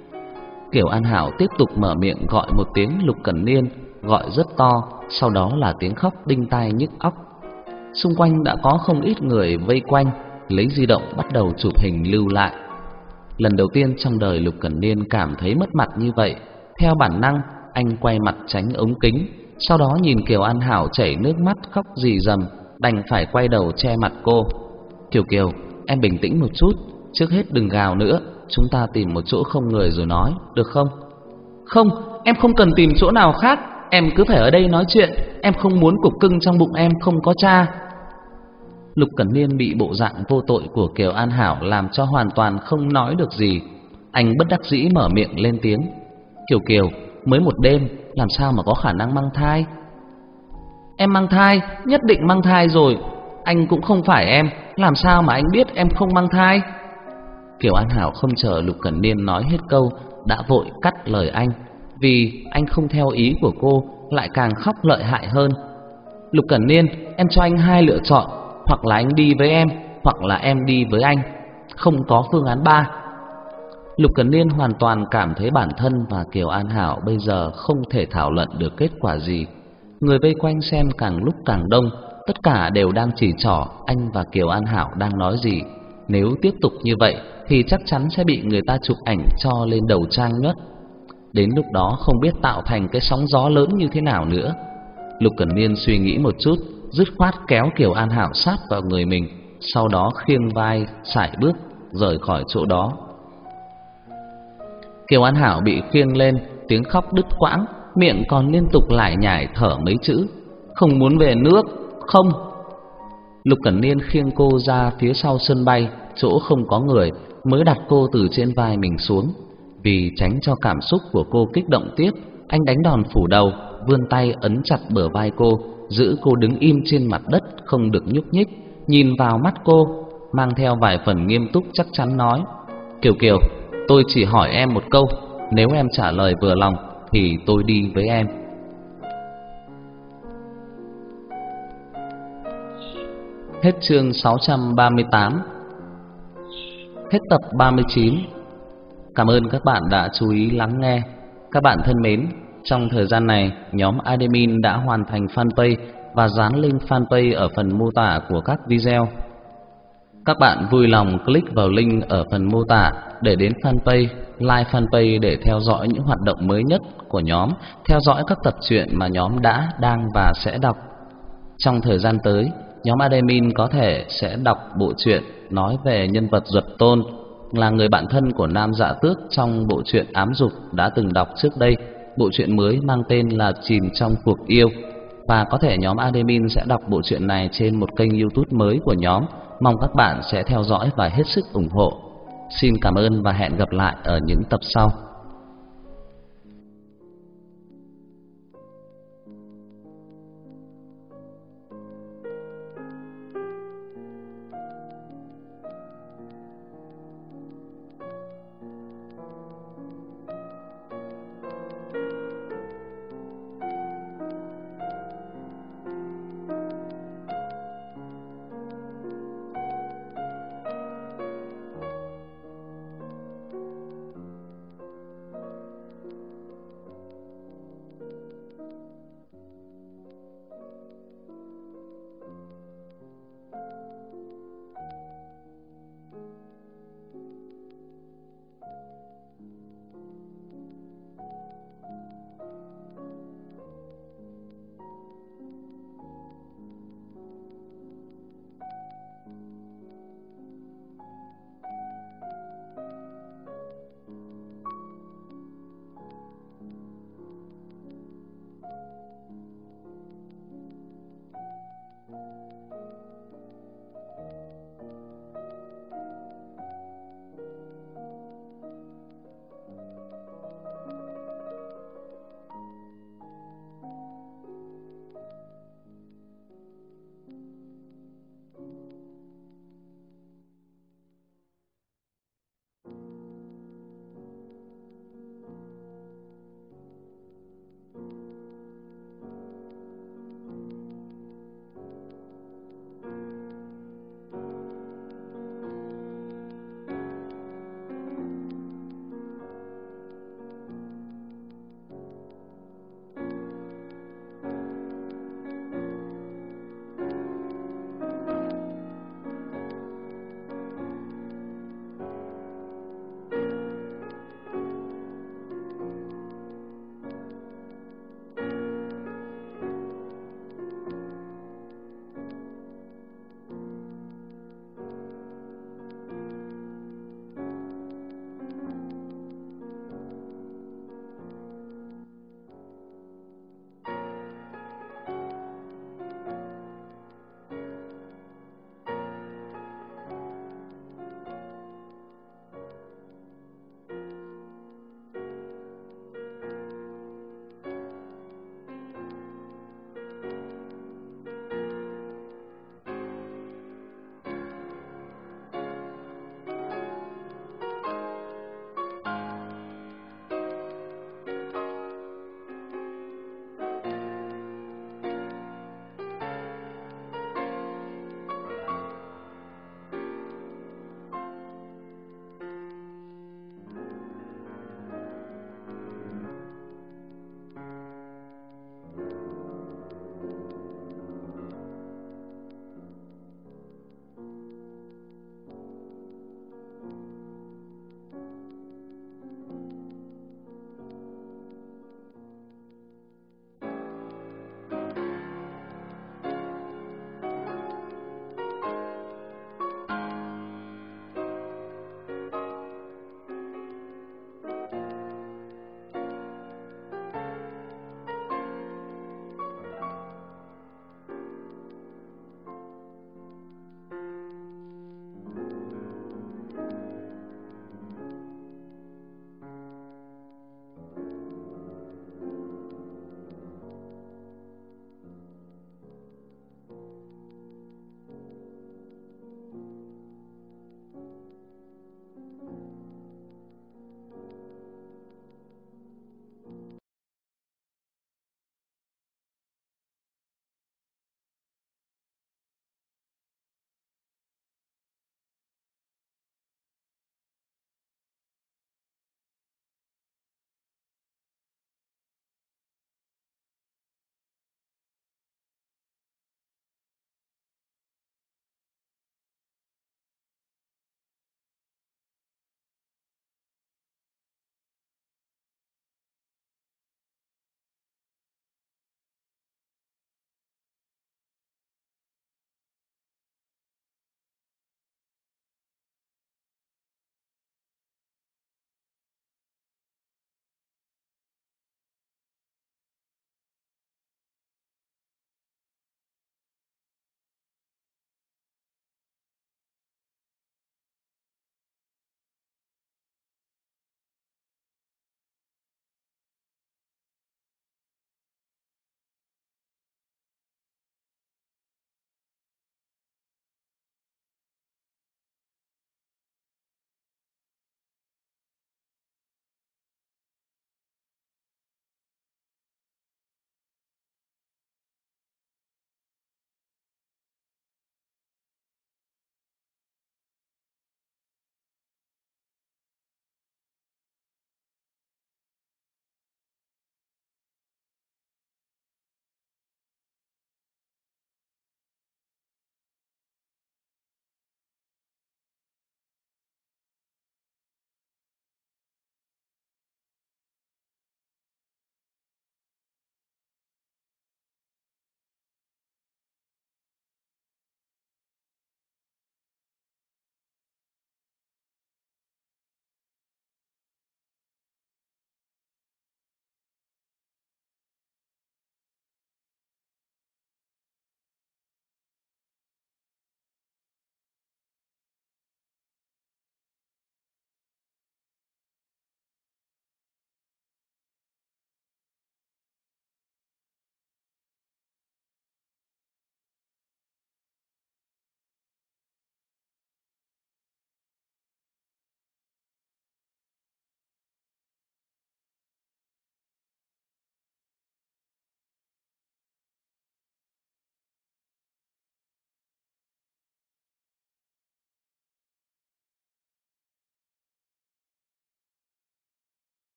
Kiều An Hạo tiếp tục mở miệng gọi một tiếng Lục Cẩn Niên, gọi rất to, sau đó là tiếng khóc đinh tai nhức óc. Xung quanh đã có không ít người vây quanh, lấy di động bắt đầu chụp hình lưu lại. Lần đầu tiên trong đời Lục Cẩn Niên cảm thấy mất mặt như vậy. Theo bản năng anh quay mặt tránh ống kính, sau đó nhìn Kiều An Hạo chảy nước mắt khóc rì rầm, đành phải quay đầu che mặt cô. Kiều Kiều, em bình tĩnh một chút, trước hết đừng gào nữa, chúng ta tìm một chỗ không người rồi nói, được không? Không, em không cần tìm chỗ nào khác, em cứ phải ở đây nói chuyện, em không muốn cục cưng trong bụng em không có cha. Lục Cẩn Niên bị bộ dạng vô tội của Kiều An Hạo làm cho hoàn toàn không nói được gì. Anh bất đắc dĩ mở miệng lên tiếng: Kiều Kiều, mới một đêm, làm sao mà có khả năng mang thai? Em mang thai, nhất định mang thai rồi. Anh cũng không phải em, làm sao mà anh biết em không mang thai? Kiều An Hạo không chờ Lục Cẩn Niên nói hết câu đã vội cắt lời anh, vì anh không theo ý của cô lại càng khóc lợi hại hơn. Lục Cẩn Niên, em cho anh 2 lựa chọn, hoặc là anh đi với em, hoặc là em đi với anh, không có phương án 3. Lục Cẩn Niên hoàn toàn cảm thấy bản thân và Kiều An Hạo bây giờ không thể thảo luận được kết quả gì. Người vây quanh xem càng lúc càng đông, tất cả đều đang chỉ trỏ anh và Kiều An Hảo đang nói gì. Nếu tiếp tục như vậy thì chắc chắn sẽ bị người ta chụp ảnh cho lên đầu trang nhất. Đến lúc đó không biết tạo thành cái sóng gió lớn như thế nào nữa. Lục Cẩn Niên suy nghĩ một chút, dứt khoát kéo Kiều An Hảo sát vào người mình, sau đó khiêng vai sải bước rời khỏi chỗ đó. Kiều An Hảo bị khiêng lên, tiếng khóc đứt quãng, miệng còn liên tục lải nhải thở mấy chữ: "Không muốn về nước, không." Lục Cẩn Niên khiêng cô ra phía sau sân bay, chỗ không có người, mới đặt cô từ trên vai mình xuống. Vì tránh cho cảm xúc của cô kích động tiếp, anh đánh đòn phủ đầu, vươn tay ấn chặt bờ vai cô, giữ cô đứng im trên mặt đất không được nhúc nhích, nhìn vào mắt cô, mang theo vài phần nghiêm túc chắc chắn nói: "Kiều Kiều, tôi chỉ hỏi em một câu, nếu em trả lời vừa lòng thì tôi đi với em." Hết chương 638. Hết tập 39. Cảm ơn các bạn đã chú ý lắng nghe. Các bạn thân mến, trong thời gian này, nhóm admin đã hoàn thành fanpage và dán link fanpage ở phần mô tả của các video. Các bạn vui lòng click vào link ở phần mô tả để đến fanpage, like fanpage để theo dõi những hoạt động mới nhất của nhóm, theo dõi các tập truyện mà nhóm đã, đang và sẽ đọc. Trong thời gian tới, nhóm admin có thể sẽ đọc bộ truyện nói về nhân vật Duật Tôn, là người bạn thân của Nam Dạ Tước trong bộ truyện Ám Dục đã từng đọc trước đây. Bộ truyện mới mang tên là Chìm trong cuộc yêu, và có thể nhóm admin sẽ đọc bộ truyện này trên một kênh YouTube mới của nhóm. Mong các bạn sẽ theo dõi và hết sức ủng hộ. Xin cảm ơn và hẹn gặp lại ở những tập sau.